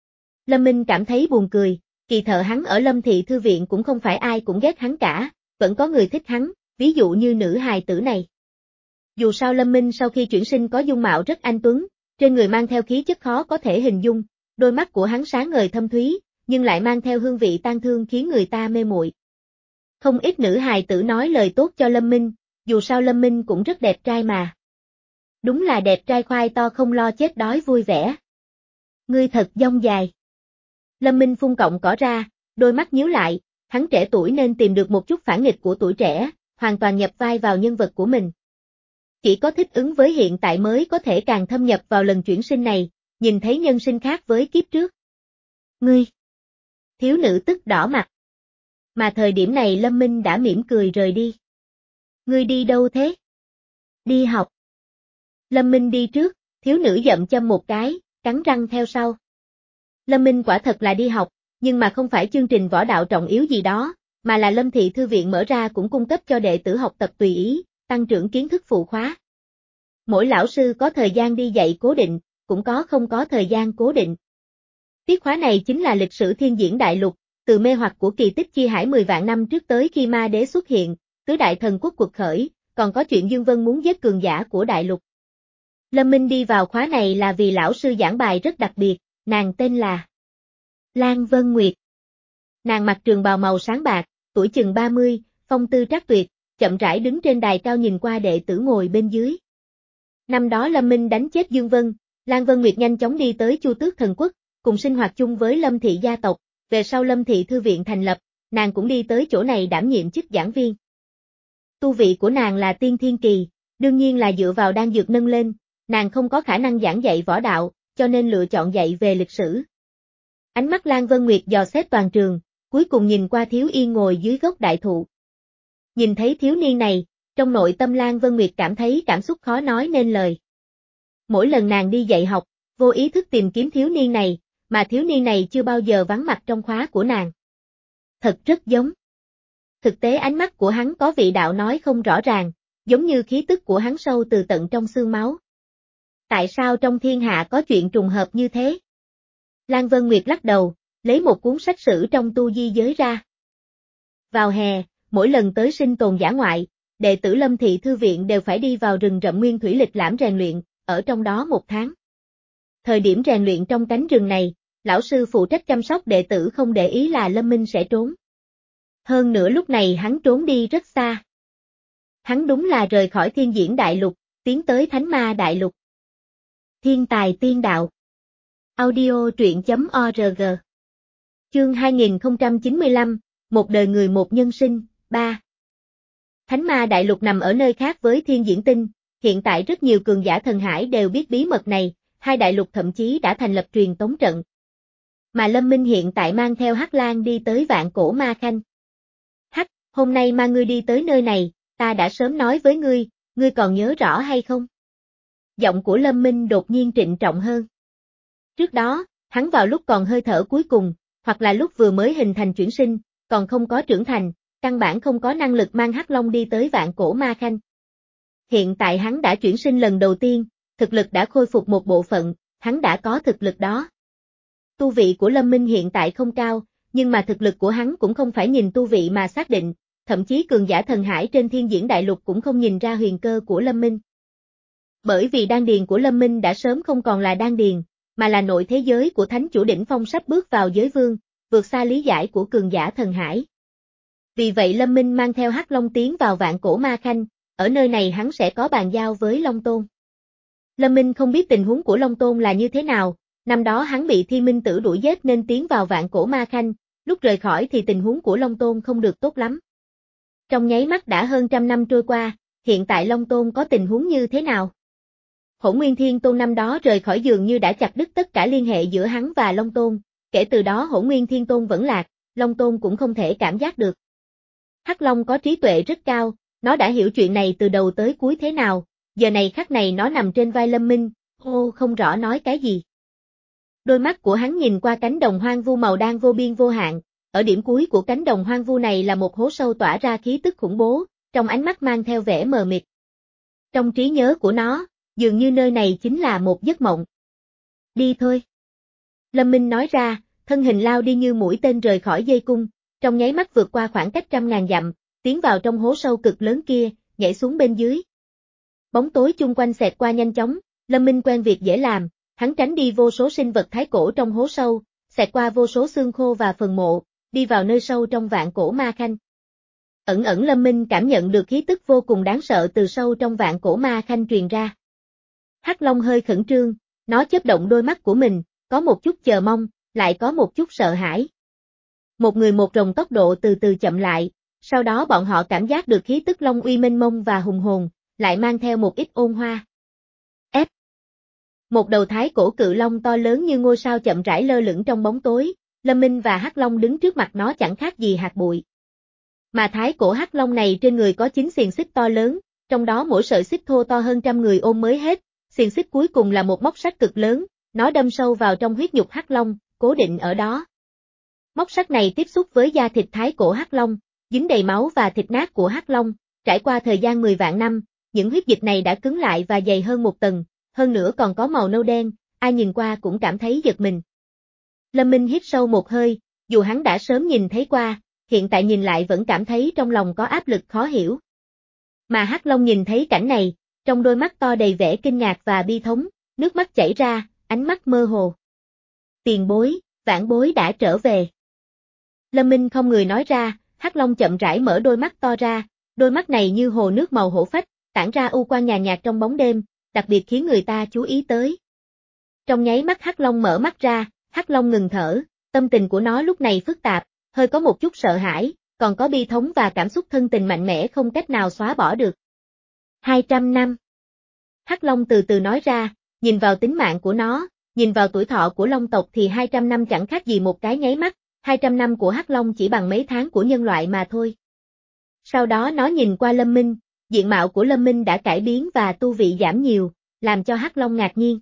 Lâm Minh cảm thấy buồn cười, kỳ thợ hắn ở Lâm thị thư viện cũng không phải ai cũng ghét hắn cả, vẫn có người thích hắn, ví dụ như nữ hài tử này. Dù sao Lâm Minh sau khi chuyển sinh có dung mạo rất anh tuấn, trên người mang theo khí chất khó có thể hình dung, đôi mắt của hắn sáng ngời thâm thúy, nhưng lại mang theo hương vị tang thương khiến người ta mê muội. Không ít nữ hài tử nói lời tốt cho Lâm Minh, dù sao Lâm Minh cũng rất đẹp trai mà. Đúng là đẹp trai khoai to không lo chết đói vui vẻ. Ngươi thật dông dài. Lâm Minh phun cọng cỏ ra, đôi mắt nhíu lại, hắn trẻ tuổi nên tìm được một chút phản nghịch của tuổi trẻ, hoàn toàn nhập vai vào nhân vật của mình. Chỉ có thích ứng với hiện tại mới có thể càng thâm nhập vào lần chuyển sinh này, nhìn thấy nhân sinh khác với kiếp trước. Ngươi! Thiếu nữ tức đỏ mặt. Mà thời điểm này Lâm Minh đã mỉm cười rời đi. Ngươi đi đâu thế? Đi học. Lâm Minh đi trước, thiếu nữ dậm châm một cái, cắn răng theo sau. Lâm Minh quả thật là đi học, nhưng mà không phải chương trình võ đạo trọng yếu gì đó, mà là Lâm thị thư viện mở ra cũng cung cấp cho đệ tử học tập tùy ý, tăng trưởng kiến thức phụ khóa. Mỗi lão sư có thời gian đi dạy cố định, cũng có không có thời gian cố định. Tiết khóa này chính là lịch sử Thiên Diễn Đại Lục, từ mê hoặc của kỳ tích chi hải mười vạn năm trước tới khi ma đế xuất hiện, tứ đại thần quốc cuộc khởi, còn có chuyện Dương Vân muốn giết cường giả của đại lục. Lâm Minh đi vào khóa này là vì lão sư giảng bài rất đặc biệt, nàng tên là Lan Vân Nguyệt. Nàng mặc trường bào màu sáng bạc, tuổi chừng ba mươi, phong tư trác tuyệt, chậm rãi đứng trên đài cao nhìn qua đệ tử ngồi bên dưới. Năm đó Lâm Minh đánh chết Dương Vân, Lan Vân Nguyệt nhanh chóng đi tới Chu Tước Thần Quốc, cùng sinh hoạt chung với Lâm thị gia tộc, về sau Lâm thị thư viện thành lập, nàng cũng đi tới chỗ này đảm nhiệm chức giảng viên. Tu vị của nàng là tiên thiên kỳ, đương nhiên là dựa vào đan dược nâng lên, nàng không có khả năng giảng dạy võ đạo, cho nên lựa chọn dạy về lịch sử. Ánh mắt Lan Vân Nguyệt dò xét toàn trường, cuối cùng nhìn qua Thiếu Yên ngồi dưới gốc đại thụ. Nhìn thấy thiếu niên này, trong nội tâm Lan Vân Nguyệt cảm thấy cảm xúc khó nói nên lời. Mỗi lần nàng đi dạy học, vô ý thức tìm kiếm thiếu niên này, mà thiếu niên này chưa bao giờ vắng mặt trong khóa của nàng. Thật rất giống. Thực tế ánh mắt của hắn có vị đạo nói không rõ ràng, giống như khí tức của hắn sâu từ tận trong xương máu. Tại sao trong thiên hạ có chuyện trùng hợp như thế? Lan Vân Nguyệt lắc đầu, lấy một cuốn sách sử trong tu di giới ra. Vào hè, mỗi lần tới sinh tồn dã ngoại, đệ tử Lâm thị thư viện đều phải đi vào rừng rậm nguyên thủy lịch lãm rèn luyện, ở trong đó một tháng. Thời điểm rèn luyện trong cánh rừng này, lão sư phụ trách chăm sóc đệ tử không để ý là Lâm Minh sẽ trốn. Hơn nữa lúc này hắn trốn đi rất xa. Hắn đúng là rời khỏi thiên diễn đại lục, tiến tới thánh ma đại lục. Thiên tài tiên đạo. Audio truyện chấm org. Chương hai nghìn không trăm chín mươi lăm, một đời người một nhân sinh, ba. Thánh ma đại lục nằm ở nơi khác với thiên diễn tinh, hiện tại rất nhiều cường giả thần hải đều biết bí mật này, hai đại lục thậm chí đã thành lập truyền tống trận. Mà Lâm Minh hiện tại mang theo Hắc Lan đi tới Vạn Cổ Ma Khanh. Hắc, hôm nay mang ngươi đi tới nơi này, ta đã sớm nói với ngươi, ngươi còn nhớ rõ hay không? Giọng của Lâm Minh đột nhiên trịnh trọng hơn. Trước đó, hắn vào lúc còn hơi thở cuối cùng, hoặc là lúc vừa mới hình thành chuyển sinh, còn không có trưởng thành, căn bản không có năng lực mang Hắc Long đi tới Vạn Cổ Ma Khanh. Hiện tại hắn đã chuyển sinh lần đầu tiên, thực lực đã khôi phục một bộ phận, hắn đã có thực lực đó. Tu vị của Lâm Minh hiện tại không cao, nhưng mà thực lực của hắn cũng không phải nhìn tu vị mà xác định, thậm chí cường giả thần hải trên thiên diễn đại lục cũng không nhìn ra huyền cơ của Lâm Minh. Bởi vì đan điền của Lâm Minh đã sớm không còn là đan điền, mà là nội thế giới của thánh chủ đỉnh phong sắp bước vào giới vương, vượt xa lý giải của cường giả thần hải. Vì vậy Lâm Minh mang theo Hắc Long tiến vào Vạn Cổ Ma Khanh, ở nơi này hắn sẽ có bàn giao với Long Tôn. Lâm Minh không biết tình huống của Long Tôn là như thế nào, năm đó hắn bị Thiên Minh Tử đuổi giết nên tiến vào Vạn Cổ Ma Khanh, lúc rời khỏi thì tình huống của Long Tôn không được tốt lắm. Trong nháy mắt đã hơn trăm năm trôi qua, hiện tại Long Tôn có tình huống như thế nào? Hỗn Nguyên Thiên Tôn năm đó rời khỏi dường như đã chặt đứt tất cả liên hệ giữa hắn và Long Tôn, kể từ đó Hỗn Nguyên Thiên Tôn vẫn lạc, Long Tôn cũng không thể cảm giác được. Hắc Long có trí tuệ rất cao, nó đã hiểu chuyện này từ đầu tới cuối thế nào, giờ này khắc này nó nằm trên vai Lâm Minh, hô không rõ nói cái gì. Đôi mắt của hắn nhìn qua cánh đồng hoang vu màu đen vô biên vô hạn, ở điểm cuối của cánh đồng hoang vu này là một hố sâu tỏa ra khí tức khủng bố, trong ánh mắt mang theo vẻ mờ mịt. Trong trí nhớ của nó, dường như nơi này chính là một giấc mộng. Đi thôi. Lâm Minh nói ra, thân hình lao đi như mũi tên rời khỏi dây cung, trong nháy mắt vượt qua khoảng cách trăm ngàn dặm, tiến vào trong hố sâu cực lớn kia, nhảy xuống bên dưới. Bóng tối chung quanh xẹt qua nhanh chóng, Lâm Minh quen việc dễ làm, hắn tránh đi vô số sinh vật thái cổ trong hố sâu, xẹt qua vô số xương khô và phần mộ, đi vào nơi sâu trong Vạn Cổ Ma Khanh. Ẩn ẩn Lâm Minh cảm nhận được khí tức vô cùng đáng sợ từ sâu trong Vạn Cổ Ma Khanh truyền ra. Hắc Long hơi khẩn trương, nó chớp động đôi mắt của mình, có một chút chờ mong, lại có một chút sợ hãi. Một người một rồng tốc độ từ từ chậm lại, sau đó bọn họ cảm giác được khí tức long uy mênh mông và hùng hồn, lại mang theo một ít ôn hoa. Ép. Một đầu thái cổ cự long to lớn như ngôi sao chậm rãi lơ lửng trong bóng tối, Lâm Minh và Hắc Long đứng trước mặt nó chẳng khác gì hạt bụi. Mà thái cổ Hắc Long này trên người có chín xiềng xích to lớn, trong đó mỗi sợi xích thô to hơn trăm người ôm mới hết, xiềng xích cuối cùng là một móc sắt cực lớn, nó đâm sâu vào trong huyết nhục Hắc Long, cố định ở đó. Móc sắt này tiếp xúc với da thịt thái cổ Hắc Long, dính đầy máu và thịt nát của Hắc Long, trải qua thời gian mười vạn năm, những huyết dịch này đã cứng lại và dày hơn một tầng, hơn nữa còn có màu nâu đen, ai nhìn qua cũng cảm thấy giật mình. Lâm Minh hít sâu một hơi, dù hắn đã sớm nhìn thấy qua, hiện tại nhìn lại vẫn cảm thấy trong lòng có áp lực khó hiểu. Mà Hắc Long nhìn thấy cảnh này, trong đôi mắt to đầy vẻ kinh ngạc và bi thống, nước mắt chảy ra, ánh mắt mơ hồ. Tiền bối, vãn bối đã trở về. Lâm Minh không người nói ra, Hắc Long chậm rãi mở đôi mắt to ra, Đôi mắt này như hồ nước màu hổ phách, tản ra u quang nhàn nhạt trong bóng đêm, đặc biệt khiến người ta chú ý tới. Trong nháy mắt Hắc Long mở mắt ra, Hắc Long ngừng thở, tâm tình của nó lúc này phức tạp, hơi có một chút sợ hãi, còn có bi thống và cảm xúc thân tình mạnh mẽ không cách nào xóa bỏ được. hai trăm năm. Hắc Long từ từ nói ra, nhìn vào tính mạng của nó, nhìn vào tuổi thọ của Long tộc thì hai trăm năm chẳng khác gì một cái nháy mắt, hai trăm năm của Hắc Long chỉ bằng mấy tháng của nhân loại mà thôi. Sau đó nó nhìn qua Lâm Minh, diện mạo của Lâm Minh đã cải biến và tu vị giảm nhiều, làm cho Hắc Long ngạc nhiên.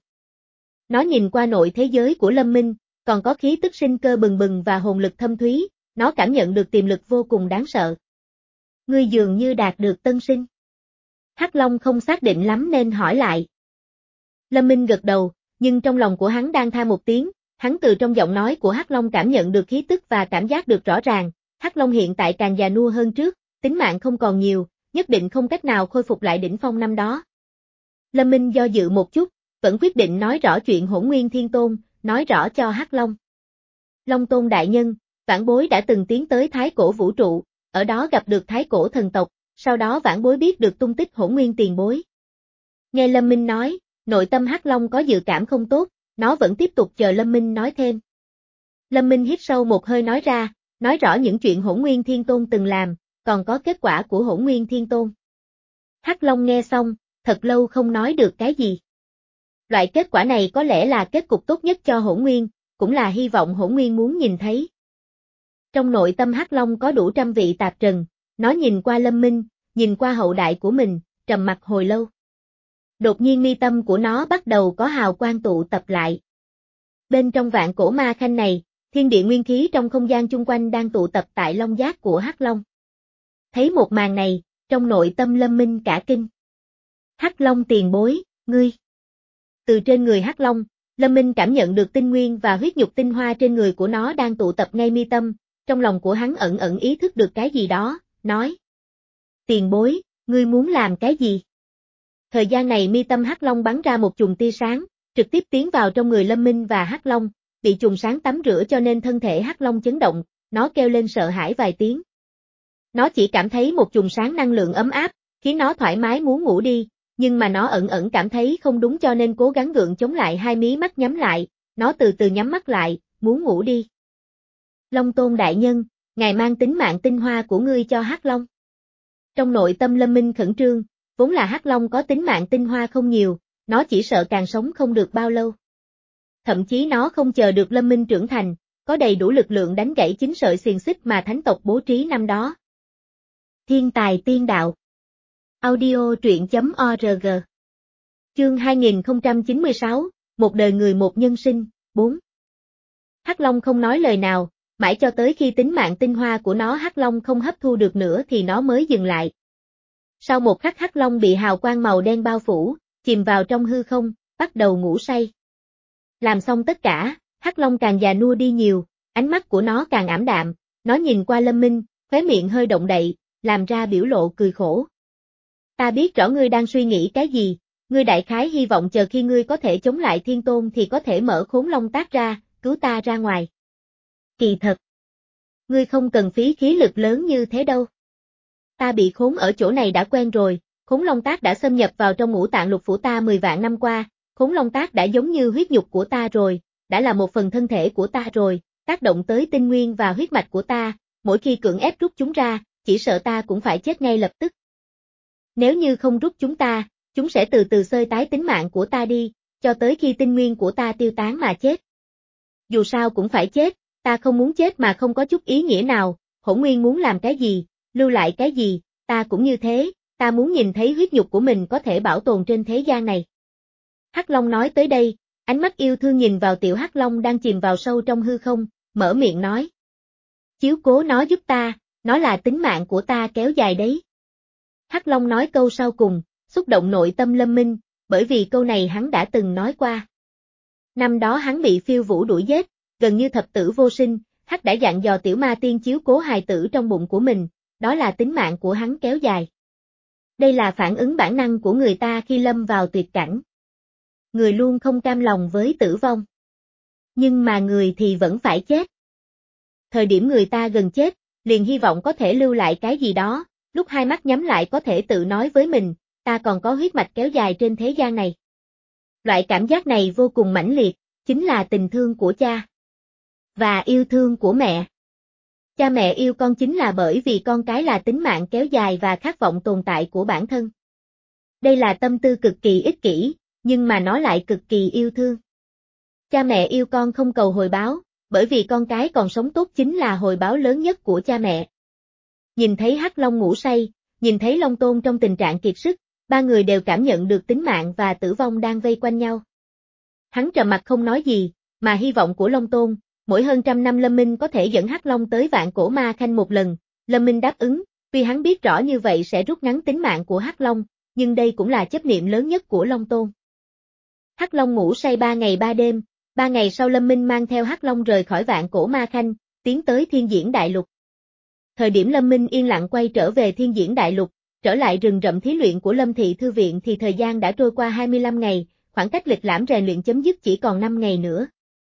Nó nhìn qua nội thế giới của Lâm Minh, còn có khí tức sinh cơ bừng bừng và hồn lực thâm thúy, nó cảm nhận được tiềm lực vô cùng đáng sợ. Ngươi dường như đạt được tân sinh. Hắc Long không xác định lắm nên hỏi lại. Lâm Minh gật đầu, nhưng trong lòng của hắn đang tha một tiếng, hắn từ trong giọng nói của Hắc Long cảm nhận được khí tức và cảm giác được rõ ràng, Hắc Long hiện tại càng già nua hơn trước, tính mạng không còn nhiều, nhất định không cách nào khôi phục lại đỉnh phong năm đó. Lâm Minh do dự một chút, vẫn quyết định nói rõ chuyện Hỗn Nguyên Thiên Tôn, nói rõ cho Hắc Long. Long Tôn đại nhân, vãn bối đã từng tiến tới Thái Cổ vũ trụ, ở đó gặp được Thái Cổ thần tộc, sau đó vãn bối biết được tung tích Hỗn Nguyên tiền bối. Nghe Lâm Minh nói, nội tâm Hắc Long có dự cảm không tốt, nó vẫn tiếp tục chờ Lâm Minh nói thêm. Lâm Minh hít sâu một hơi nói ra, nói rõ những chuyện Hỗn Nguyên Thiên Tôn từng làm, còn có kết quả của Hỗn Nguyên Thiên Tôn. Hắc Long nghe xong, thật lâu không nói được cái gì. Loại kết quả này có lẽ là kết cục tốt nhất cho Hỗn Nguyên, cũng là hy vọng Hỗn Nguyên muốn nhìn thấy. Trong nội tâm Hắc Long có đủ trăm vị tạp trần, nó nhìn qua Lâm Minh, nhìn qua hậu đại của mình, trầm mặc hồi lâu. Đột nhiên mi tâm của nó bắt đầu có hào quang tụ tập lại. Bên trong vạn cổ ma khanh này, thiên địa nguyên khí trong không gian chung quanh đang tụ tập tại long giác của Hắc Long. Thấy một màn này, trong nội tâm Lâm Minh cả kinh. Hắc Long tiền bối, ngươi. Từ trên người Hắc Long, Lâm Minh cảm nhận được tinh nguyên và huyết nhục tinh hoa trên người của nó đang tụ tập ngay mi tâm, trong lòng của hắn ẩn ẩn ý thức được cái gì đó, nói. Tiền bối, ngươi muốn làm cái gì? Thời gian này mi tâm Hắc Long bắn ra một chùm tia sáng, trực tiếp tiến vào trong người Lâm Minh và Hắc Long, bị chùm sáng tắm rửa cho nên thân thể Hắc Long chấn động, nó kêu lên sợ hãi vài tiếng. Nó chỉ cảm thấy một chùm sáng năng lượng ấm áp, khiến nó thoải mái muốn ngủ đi, nhưng mà nó ẩn ẩn cảm thấy không đúng cho nên cố gắng gượng chống lại hai mí mắt nhắm lại, nó từ từ nhắm mắt lại, muốn ngủ đi. Long Tôn đại nhân, ngài mang tính mạng tinh hoa của ngươi cho Hắc Long. Trong nội tâm Lâm Minh khẩn trương, vốn là Hắc Long có tính mạng tinh hoa không nhiều, nó chỉ sợ càng sống không được bao lâu. Thậm chí nó không chờ được Lâm Minh trưởng thành, có đầy đủ lực lượng đánh gãy chính sợi xiềng xích mà thánh tộc bố trí năm đó. Thiên tài tiên đạo. Audio truyện chấm org. Chương hai nghìn không trăm chín mươi sáu, một đời người một nhân sinh, bốn. Hắc Long không nói lời nào, mãi cho tới khi tính mạng tinh hoa của nó Hắc Long không hấp thu được nữa thì nó mới dừng lại. Sau một khắc Hắc Long bị hào quang màu đen bao phủ, chìm vào trong hư không, bắt đầu ngủ say. Làm xong tất cả, Hắc Long càng già nua đi nhiều, ánh mắt của nó càng ảm đạm, nó nhìn qua Lâm Minh, khóe miệng hơi động đậy, làm ra biểu lộ cười khổ. Ta biết rõ ngươi đang suy nghĩ cái gì, ngươi đại khái hy vọng chờ khi ngươi có thể chống lại Thiên Tôn thì có thể mở khốn long tác ra, cứu ta ra ngoài. Kỳ thật, ngươi không cần phí khí lực lớn như thế đâu. Ta bị khốn ở chỗ này đã quen rồi, khốn long tác đã xâm nhập vào trong ngũ tạng lục phủ ta mười vạn năm qua, khốn long tác đã giống như huyết nhục của ta rồi, đã là một phần thân thể của ta rồi, tác động tới tinh nguyên và huyết mạch của ta, mỗi khi cưỡng ép rút chúng ra, chỉ sợ ta cũng phải chết ngay lập tức. Nếu như không rút chúng ta, chúng sẽ từ từ xơi tái tính mạng của ta đi, cho tới khi tinh nguyên của ta tiêu tán mà chết. Dù sao cũng phải chết, ta không muốn chết mà không có chút ý nghĩa nào, Hỗn Nguyên muốn làm cái gì, lưu lại cái gì, ta cũng như thế, ta muốn nhìn thấy huyết nhục của mình có thể bảo tồn trên thế gian này. Hắc Long nói tới đây, ánh mắt yêu thương nhìn vào tiểu Hắc Long đang chìm vào sâu trong hư không, mở miệng nói. Chiếu cố nó giúp ta, nó là tính mạng của ta kéo dài đấy. Hắc Long nói câu sau cùng, xúc động nội tâm Lâm Minh, bởi vì câu này hắn đã từng nói qua. Năm đó hắn bị phiêu vũ đuổi giết, gần như thập tử vô sinh, Hắc đã dặn dò tiểu ma tiên chiếu cố hài tử trong bụng của mình, đó là tính mạng của hắn kéo dài. Đây là phản ứng bản năng của người ta khi lâm vào tuyệt cảnh. Người luôn không cam lòng với tử vong. Nhưng mà người thì vẫn phải chết. Thời điểm người ta gần chết, liền hy vọng có thể lưu lại cái gì đó, lúc hai mắt nhắm lại có thể tự nói với mình, ta còn có huyết mạch kéo dài trên thế gian này. Loại cảm giác này vô cùng mãnh liệt, chính là tình thương của cha và yêu thương của mẹ. Cha mẹ yêu con chính là bởi vì con cái là tính mạng kéo dài và khát vọng tồn tại của bản thân. Đây là tâm tư cực kỳ ích kỷ, nhưng mà nó lại cực kỳ yêu thương. Cha mẹ yêu con không cầu hồi báo, bởi vì con cái còn sống tốt chính là hồi báo lớn nhất của cha mẹ. Nhìn thấy Hắc Long ngủ say, nhìn thấy Long Tôn trong tình trạng kiệt sức, ba người đều cảm nhận được tính mạng và tử vong đang vây quanh nhau. Hắn trầm mặt không nói gì, mà hy vọng của Long Tôn, mỗi hơn trăm năm Lâm Minh có thể dẫn Hắc Long tới Vạn Cổ Ma Khanh một lần. Lâm Minh đáp ứng, vì hắn biết rõ như vậy sẽ rút ngắn tính mạng của Hắc Long, nhưng đây cũng là chấp niệm lớn nhất của Long Tôn. Hắc Long ngủ say ba ngày ba đêm, ba ngày sau Lâm Minh mang theo Hắc Long rời khỏi Vạn Cổ Ma Khanh, tiến tới Thiên Diễn Đại Lục. Thời điểm Lâm Minh yên lặng quay trở về Thiên Diễn Đại Lục, trở lại rừng rậm thí luyện của Lâm Thị Thư Viện thì thời gian đã trôi qua hai mươi lăm ngày, khoảng cách lịch lãm rèn luyện chấm dứt chỉ còn năm ngày nữa.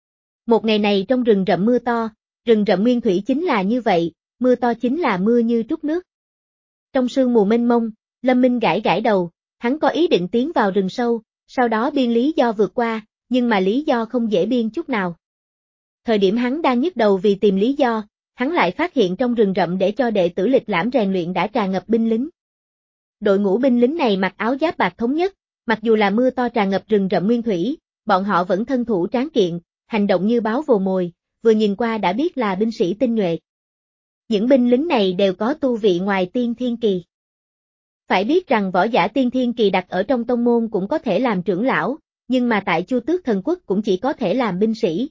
Một ngày này trong rừng rậm mưa to, rừng rậm nguyên thủy chính là như vậy, mưa to chính là mưa như trút nước. Trong sương mù mênh mông, Lâm Minh gãi gãi đầu, hắn có ý định tiến vào rừng sâu, sau đó biên lý do vượt qua, nhưng mà lý do không dễ biên chút nào. Thời điểm hắn đang nhức đầu vì tìm lý do, hắn lại phát hiện trong rừng rậm để cho đệ tử lịch lãm rèn luyện đã tràn ngập binh lính. Đội ngũ binh lính này mặc áo giáp bạc thống nhất, mặc dù là mưa to tràn ngập rừng rậm nguyên thủy, bọn họ vẫn thân thủ tráng kiện, hành động như báo vồ mồi, vừa nhìn qua đã biết là binh sĩ tinh nhuệ. Những binh lính này đều có tu vị ngoài tiên thiên kỳ. Phải biết rằng võ giả tiên thiên kỳ đặt ở trong tông môn cũng có thể làm trưởng lão, nhưng mà tại Chu Tước Thần Quốc cũng chỉ có thể làm binh sĩ.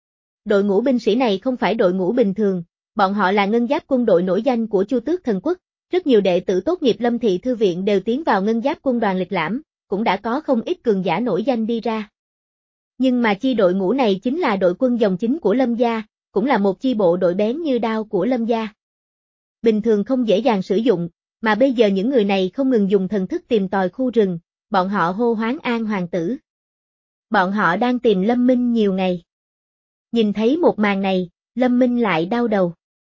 Đội ngũ binh sĩ này không phải đội ngũ bình thường, bọn họ là ngân giáp quân đội nổi danh của Chu Tước Thần Quốc, rất nhiều đệ tử tốt nghiệp Lâm Thị Thư Viện đều tiến vào ngân giáp quân đoàn lịch lãm, cũng đã có không ít cường giả nổi danh đi ra. Nhưng mà chi đội ngũ này chính là đội quân dòng chính của Lâm gia, cũng là một chi bộ đội bén như đao của Lâm gia. Bình thường không dễ dàng sử dụng, mà bây giờ những người này không ngừng dùng thần thức tìm tòi khu rừng, bọn họ hô hoán An Hoàng tử. Bọn họ đang tìm Lâm Minh nhiều ngày. Nhìn thấy một màn này, Lâm Minh lại đau đầu.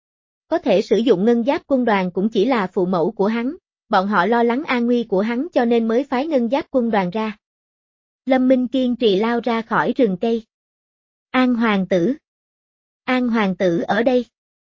Có thể sử dụng ngân giáp quân đoàn cũng chỉ là phụ mẫu của hắn, bọn họ lo lắng an nguy của hắn cho nên mới phái ngân giáp quân đoàn ra. Lâm Minh kiên trì lao ra khỏi rừng cây. An Hoàng tử. An Hoàng tử ở đây.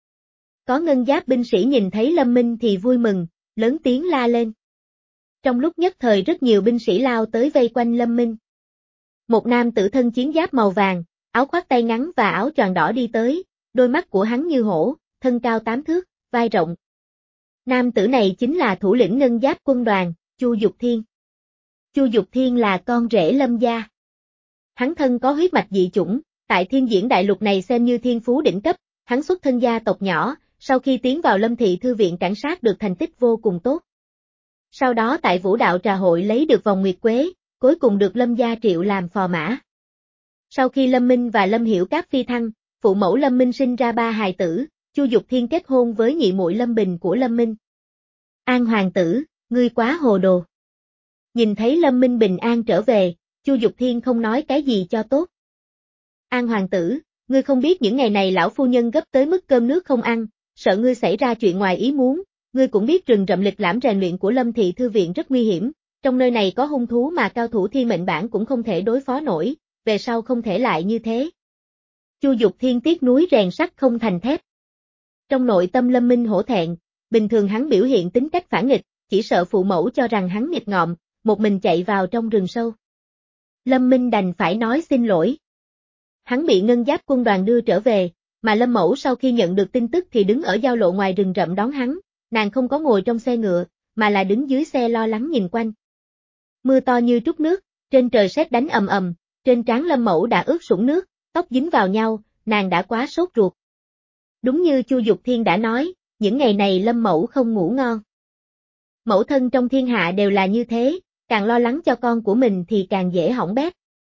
Có ngân giáp binh sĩ nhìn thấy Lâm Minh thì vui mừng, lớn tiếng la lên. Trong lúc nhất thời rất nhiều binh sĩ lao tới vây quanh Lâm Minh. Một nam tử thân chiến giáp màu vàng, áo khoác tay ngắn và áo choàng đỏ đi tới, đôi mắt của hắn như hổ, thân cao tám thước, vai rộng. Nam tử này chính là thủ lĩnh ngân giáp quân đoàn, Chu Dục Thiên. Chu Dục Thiên là con rể Lâm gia. Hắn thân có huyết mạch dị chủng, tại Thiên Diễn Đại Lục này xem như thiên phú đỉnh cấp, hắn xuất thân gia tộc nhỏ, sau khi tiến vào Lâm Thị Thư Viện cảnh sát được thành tích vô cùng tốt. Sau đó tại Vũ Đạo Trà Hội lấy được vòng nguyệt quế, cuối cùng được Lâm gia triệu làm phò mã. Sau khi Lâm Minh và Lâm Hiểu Cát phi thăng, phụ mẫu Lâm Minh sinh ra ba hài tử, Chu Dục Thiên kết hôn với nhị muội Lâm Bình của Lâm Minh. An Hoàng tử, ngươi quá hồ đồ. Nhìn thấy Lâm Minh bình an trở về, Chu Dục Thiên không nói cái gì cho tốt. An Hoàng tử, ngươi không biết những ngày này lão phu nhân gấp tới mức cơm nước không ăn, sợ ngươi xảy ra chuyện ngoài ý muốn, ngươi cũng biết rừng rậm lịch lãm rèn luyện của Lâm Thị Thư Viện rất nguy hiểm, trong nơi này có hung thú mà cao thủ thiên mệnh bản cũng không thể đối phó nổi, về sau không thể lại như thế. Chu Dục Thiên tiếc núi rèn sắt không thành thép. Trong nội tâm Lâm Minh hổ thẹn, bình thường hắn biểu hiện tính cách phản nghịch, chỉ sợ phụ mẫu cho rằng hắn nghịch ngợm, một mình chạy vào trong rừng sâu. Lâm Minh đành phải nói xin lỗi. Hắn bị ngân giáp quân đoàn đưa trở về, mà Lâm Mẫu sau khi nhận được tin tức thì đứng ở giao lộ ngoài rừng rậm đón hắn, nàng không có ngồi trong xe ngựa, mà là đứng dưới xe lo lắng nhìn quanh. Mưa to như trút nước, trên trời sét đánh ầm ầm, trên trán Lâm Mẫu đã ướt sũng nước, tóc dính vào nhau, nàng đã quá sốt ruột. Đúng như Chu Dục Thiên đã nói, những ngày này Lâm Mẫu không ngủ ngon. Mẫu thân trong thiên hạ đều là như thế, càng lo lắng cho con của mình thì càng dễ hỏng bét.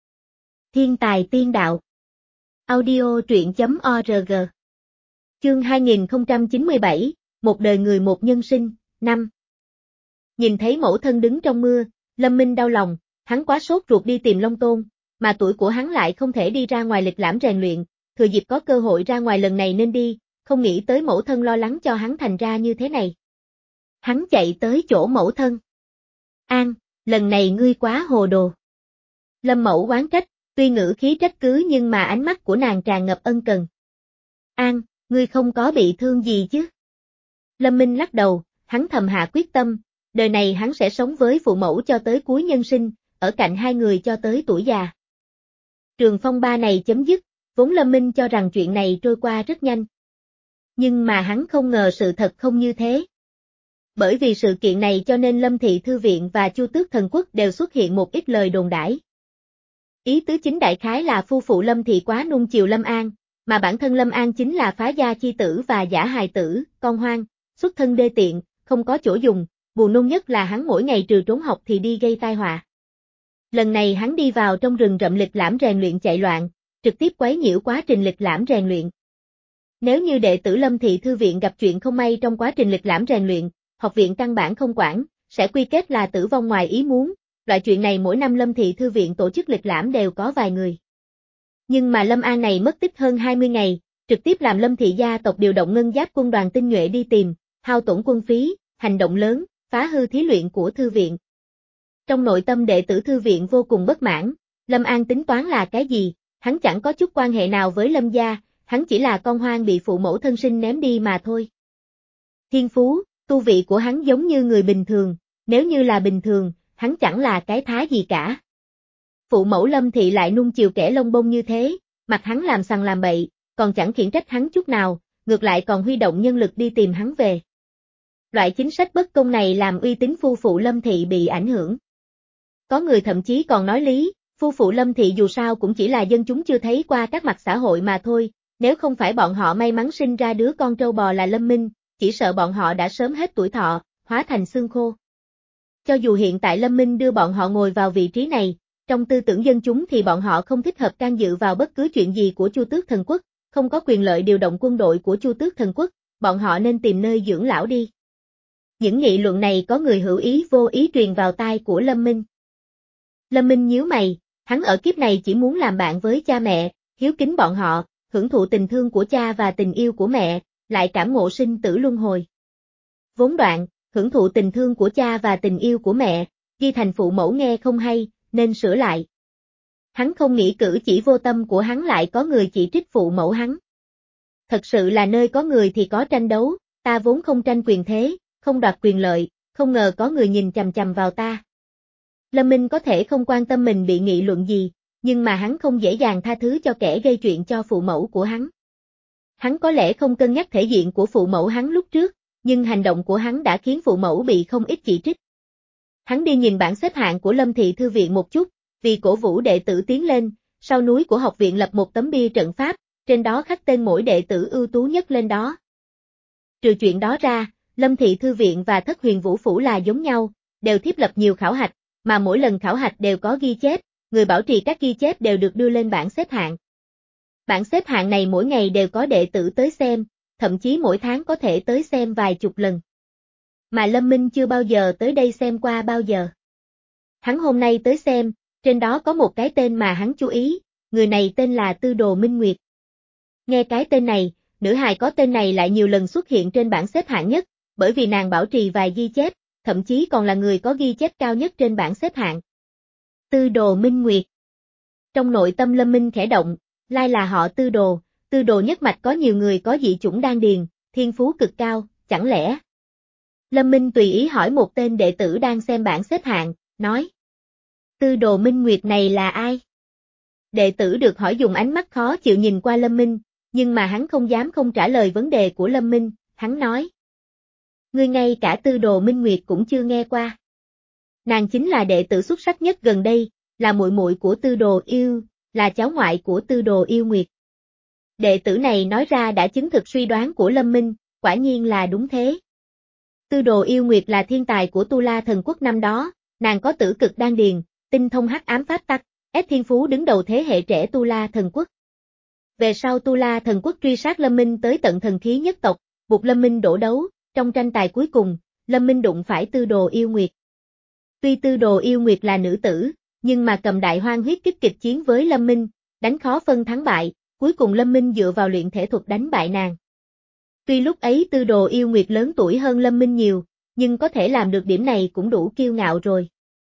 Thiên tài tiên đạo. Audio truyện chấm org. Chương hai nghìn không trăm chín mươi bảy, một đời người một nhân sinh, năm. Nhìn thấy mẫu thân đứng trong mưa, Lâm Minh đau lòng, hắn quá sốt ruột đi tìm Long Tôn, mà tuổi của hắn lại không thể đi ra ngoài lịch lãm rèn luyện, thừa dịp có cơ hội ra ngoài lần này nên đi, không nghĩ tới mẫu thân lo lắng cho hắn thành ra như thế này. Hắn chạy tới chỗ mẫu thân. An, lần này ngươi quá hồ đồ. Lâm Mẫu oán trách, tuy ngữ khí trách cứ nhưng mà ánh mắt của nàng tràn ngập ân cần. An, ngươi không có bị thương gì chứ? Lâm Minh lắc đầu, hắn thầm hạ quyết tâm, đời này hắn sẽ sống với phụ mẫu cho tới cuối nhân sinh, ở cạnh hai người cho tới tuổi già. Trường phong ba này chấm dứt, vốn Lâm Minh cho rằng chuyện này trôi qua rất nhanh. Nhưng mà hắn không ngờ sự thật không như thế. Bởi vì sự kiện này cho nên Lâm Thị Thư Viện và Chu Tước Thần Quốc đều xuất hiện một ít lời đồn đãi. Ý tứ chính đại khái là phu phụ Lâm Thị quá nuông chiều Lâm An, mà bản thân Lâm An chính là phá gia chi tử và giả hài tử, con hoang, xuất thân đê tiện, không có chỗ dùng, buồn nôn nhất là hắn mỗi ngày trừ trốn học thì đi gây tai họa. Lần này hắn đi vào trong rừng rậm lịch lãm rèn luyện chạy loạn, trực tiếp quấy nhiễu quá trình lịch lãm rèn luyện. Nếu như đệ tử Lâm Thị Thư Viện gặp chuyện không may trong quá trình lịch lãm rèn luyện, học viện căn bản không quản, sẽ quy kết là tử vong ngoài ý muốn, loại chuyện này mỗi năm Lâm Thị Thư Viện tổ chức lịch lãm đều có vài người. Nhưng mà Lâm An này mất tích hơn hai mươi ngày, trực tiếp làm Lâm Thị gia tộc điều động ngân giáp quân đoàn tinh nhuệ đi tìm, hao tổn quân phí, hành động lớn, phá hư thí luyện của thư viện. Trong nội tâm đệ tử thư viện vô cùng bất mãn, Lâm An tính toán là cái gì, hắn chẳng có chút quan hệ nào với Lâm gia, hắn chỉ là con hoang bị phụ mẫu thân sinh ném đi mà thôi. Thiên phú, tu vị của hắn giống như người bình thường, nếu như là bình thường, hắn chẳng là cái thá gì cả. Phụ mẫu Lâm Thị lại nuông chiều kẻ lông bông như thế, mặc hắn làm sằng làm bậy, còn chẳng khiển trách hắn chút nào, ngược lại còn huy động nhân lực đi tìm hắn về. Loại chính sách bất công này làm uy tín phu phụ Lâm Thị bị ảnh hưởng. Có người thậm chí còn nói lý, phu phụ Lâm Thị dù sao cũng chỉ là dân chúng chưa thấy qua các mặt xã hội mà thôi, nếu không phải bọn họ may mắn sinh ra đứa con trâu bò là Lâm Minh, chỉ sợ bọn họ đã sớm hết tuổi thọ, hóa thành xương khô. Cho dù hiện tại Lâm Minh đưa bọn họ ngồi vào vị trí này, trong tư tưởng dân chúng thì bọn họ không thích hợp can dự vào bất cứ chuyện gì của Chu Tước Thần Quốc, không có quyền lợi điều động quân đội của Chu Tước Thần Quốc, bọn họ nên tìm nơi dưỡng lão đi. Những nghị luận này có người hữu ý vô ý truyền vào tai của Lâm Minh. Lâm Minh nhíu mày, hắn ở kiếp này chỉ muốn làm bạn với cha mẹ, hiếu kính bọn họ, hưởng thụ tình thương của cha và tình yêu của mẹ, lại cảm ngộ sinh tử luân hồi. Vốn đoạn, hưởng thụ tình thương của cha và tình yêu của mẹ, ghi thành phụ mẫu nghe không hay, nên sửa lại. Hắn không nghĩ cử chỉ vô tâm của hắn lại có người chỉ trích phụ mẫu hắn. Thật sự là nơi có người thì có tranh đấu, ta vốn không tranh quyền thế, không đoạt quyền lợi, không ngờ có người nhìn chằm chằm vào ta. Lâm Minh có thể không quan tâm mình bị nghị luận gì, nhưng mà hắn không dễ dàng tha thứ cho kẻ gây chuyện cho phụ mẫu của hắn. Hắn có lẽ không cân nhắc thể diện của phụ mẫu hắn lúc trước, nhưng hành động của hắn đã khiến phụ mẫu bị không ít chỉ trích. Hắn đi nhìn bảng xếp hạng của Lâm Thị Thư Viện một chút, vì cổ vũ đệ tử tiến lên, sau núi của học viện lập một tấm bia trận pháp, trên đó khắc tên mỗi đệ tử ưu tú nhất lên đó. Trừ chuyện đó ra, Lâm Thị Thư Viện và Thất Huyền Vũ Phủ là giống nhau, đều thiết lập nhiều khảo hạch, mà mỗi lần khảo hạch đều có ghi chép, người bảo trì các ghi chép đều được đưa lên bảng xếp hạng. Bảng xếp hạng này mỗi ngày đều có đệ tử tới xem, thậm chí mỗi tháng có thể tới xem vài chục lần. Mà Lâm Minh chưa bao giờ tới đây xem qua bao giờ. Hắn hôm nay tới xem, trên đó có một cái tên mà hắn chú ý, người này tên là Tư Đồ Minh Nguyệt. Nghe cái tên này, nữ hài có tên này lại nhiều lần xuất hiện trên bảng xếp hạng nhất, bởi vì nàng bảo trì vài ghi chép, thậm chí còn là người có ghi chép cao nhất trên bảng xếp hạng. Tư Đồ Minh Nguyệt. Trong nội tâm Lâm Minh khẽ động, lai là họ Tư Đồ, Tư Đồ nhất mạch có nhiều người có dị chủng đan điền, thiên phú cực cao, chẳng lẽ? Lâm Minh tùy ý hỏi một tên đệ tử đang xem bảng xếp hạng, nói. Tư Đồ Minh Nguyệt này là ai? Đệ tử được hỏi dùng ánh mắt khó chịu nhìn qua Lâm Minh, nhưng mà hắn không dám không trả lời vấn đề của Lâm Minh, hắn nói. Ngươi ngay cả Tư Đồ Minh Nguyệt cũng chưa nghe qua. Nàng chính là đệ tử xuất sắc nhất gần đây, là muội muội của Tư Đồ Yêu, là cháu ngoại của Tư Đồ Yêu Nguyệt. Đệ tử này nói ra đã chứng thực suy đoán của Lâm Minh, quả nhiên là đúng thế. Tư Đồ Yêu Nguyệt là thiên tài của Tu La Thần Quốc năm đó, nàng có tử cực đan điền, tinh thông hắc ám pháp tắc, ép thiên phú đứng đầu thế hệ trẻ Tu La Thần Quốc. Về sau Tu La Thần Quốc truy sát Lâm Minh tới tận thần khí nhất tộc, buộc Lâm Minh đổ đấu, trong tranh tài cuối cùng, Lâm Minh đụng phải Tư Đồ Yêu Nguyệt. Tuy Tư Đồ Yêu Nguyệt là nữ tử, nhưng mà cầm đại hoang huyết kích kịch chiến với Lâm Minh, đánh khó phân thắng bại, cuối cùng Lâm Minh dựa vào luyện thể thuật đánh bại nàng. Tuy lúc ấy Tư Đồ Yêu Nguyệt lớn tuổi hơn Lâm Minh nhiều, nhưng có thể làm được điểm này cũng đủ kiêu ngạo rồi.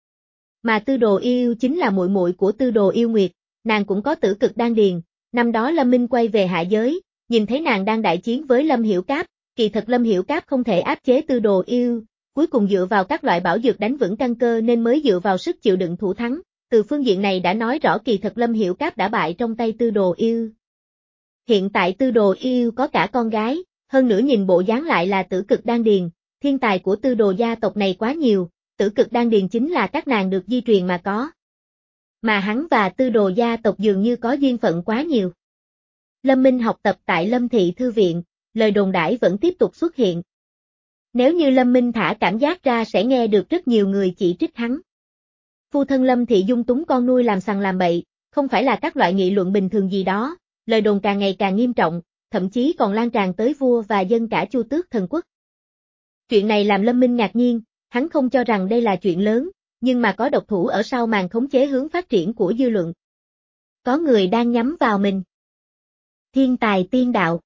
Mà Tư Đồ Yêu chính là muội muội của Tư Đồ Yêu Nguyệt, nàng cũng có tử cực đan điền, năm đó Lâm Minh quay về hạ giới, nhìn thấy nàng đang đại chiến với Lâm Hiểu Cáp, kỳ thật Lâm Hiểu Cáp không thể áp chế Tư Đồ Yêu, cuối cùng dựa vào các loại bảo dược đánh vững căn cơ nên mới dựa vào sức chịu đựng thủ thắng, từ phương diện này đã nói rõ kỳ thật Lâm Hiểu Cáp đã bại trong tay Tư Đồ Yêu. Hiện tại Tư Đồ Yêu có cả con gái, hơn nữa nhìn bộ dáng lại là tử cực đan điền, thiên tài của Tư Đồ gia tộc này quá nhiều, tử cực đan điền chính là các nàng được di truyền mà có. Mà hắn và Tư Đồ gia tộc dường như có duyên phận quá nhiều. Lâm Minh học tập tại Lâm Thị Thư Viện, lời đồn đãi vẫn tiếp tục xuất hiện. Nếu như Lâm Minh thả cảm giác ra sẽ nghe được rất nhiều người chỉ trích hắn. Phu thân Lâm Thị dung túng con nuôi làm sằng làm bậy, không phải là các loại nghị luận bình thường gì đó, lời đồn càng ngày càng nghiêm trọng, thậm chí còn lan tràn tới vua và dân cả Chu Tước Thần Quốc. Chuyện này làm Lâm Minh ngạc nhiên, hắn không cho rằng đây là chuyện lớn, nhưng mà có độc thủ ở sau màn khống chế hướng phát triển của dư luận. Có người đang nhắm vào mình. Thiên tài tiên đạo.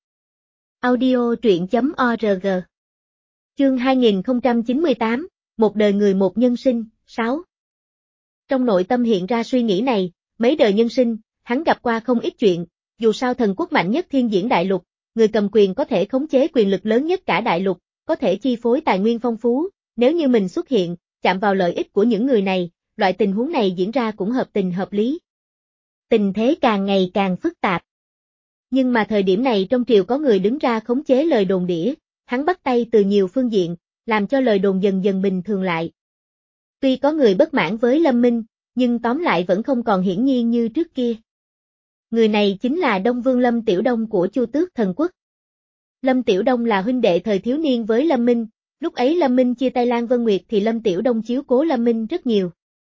Audio truyện chấm org. Chương hai nghìn không trăm chín mươi tám, một đời người một nhân sinh, sáu. Trong nội tâm hiện ra suy nghĩ này, mấy đời nhân sinh, hắn gặp qua không ít chuyện, dù sao thần quốc mạnh nhất thiên diễn đại lục, người cầm quyền có thể khống chế quyền lực lớn nhất cả đại lục, có thể chi phối tài nguyên phong phú, nếu như mình xuất hiện, chạm vào lợi ích của những người này, loại tình huống này diễn ra cũng hợp tình hợp lý. Tình thế càng ngày càng phức tạp. Nhưng mà thời điểm này trong triều có người đứng ra khống chế lời đồn đĩa, hắn bắt tay từ nhiều phương diện, làm cho lời đồn dần dần bình thường lại. Tuy có người bất mãn với Lâm Minh, nhưng tóm lại vẫn không còn hiển nhiên như trước kia. Người này chính là Đông Vương Lâm Tiểu Đông của Chu Tước Thần Quốc. Lâm Tiểu Đông là huynh đệ thời thiếu niên với Lâm Minh, lúc ấy Lâm Minh chia tay Lan Vân Nguyệt thì Lâm Tiểu Đông chiếu cố Lâm Minh rất nhiều.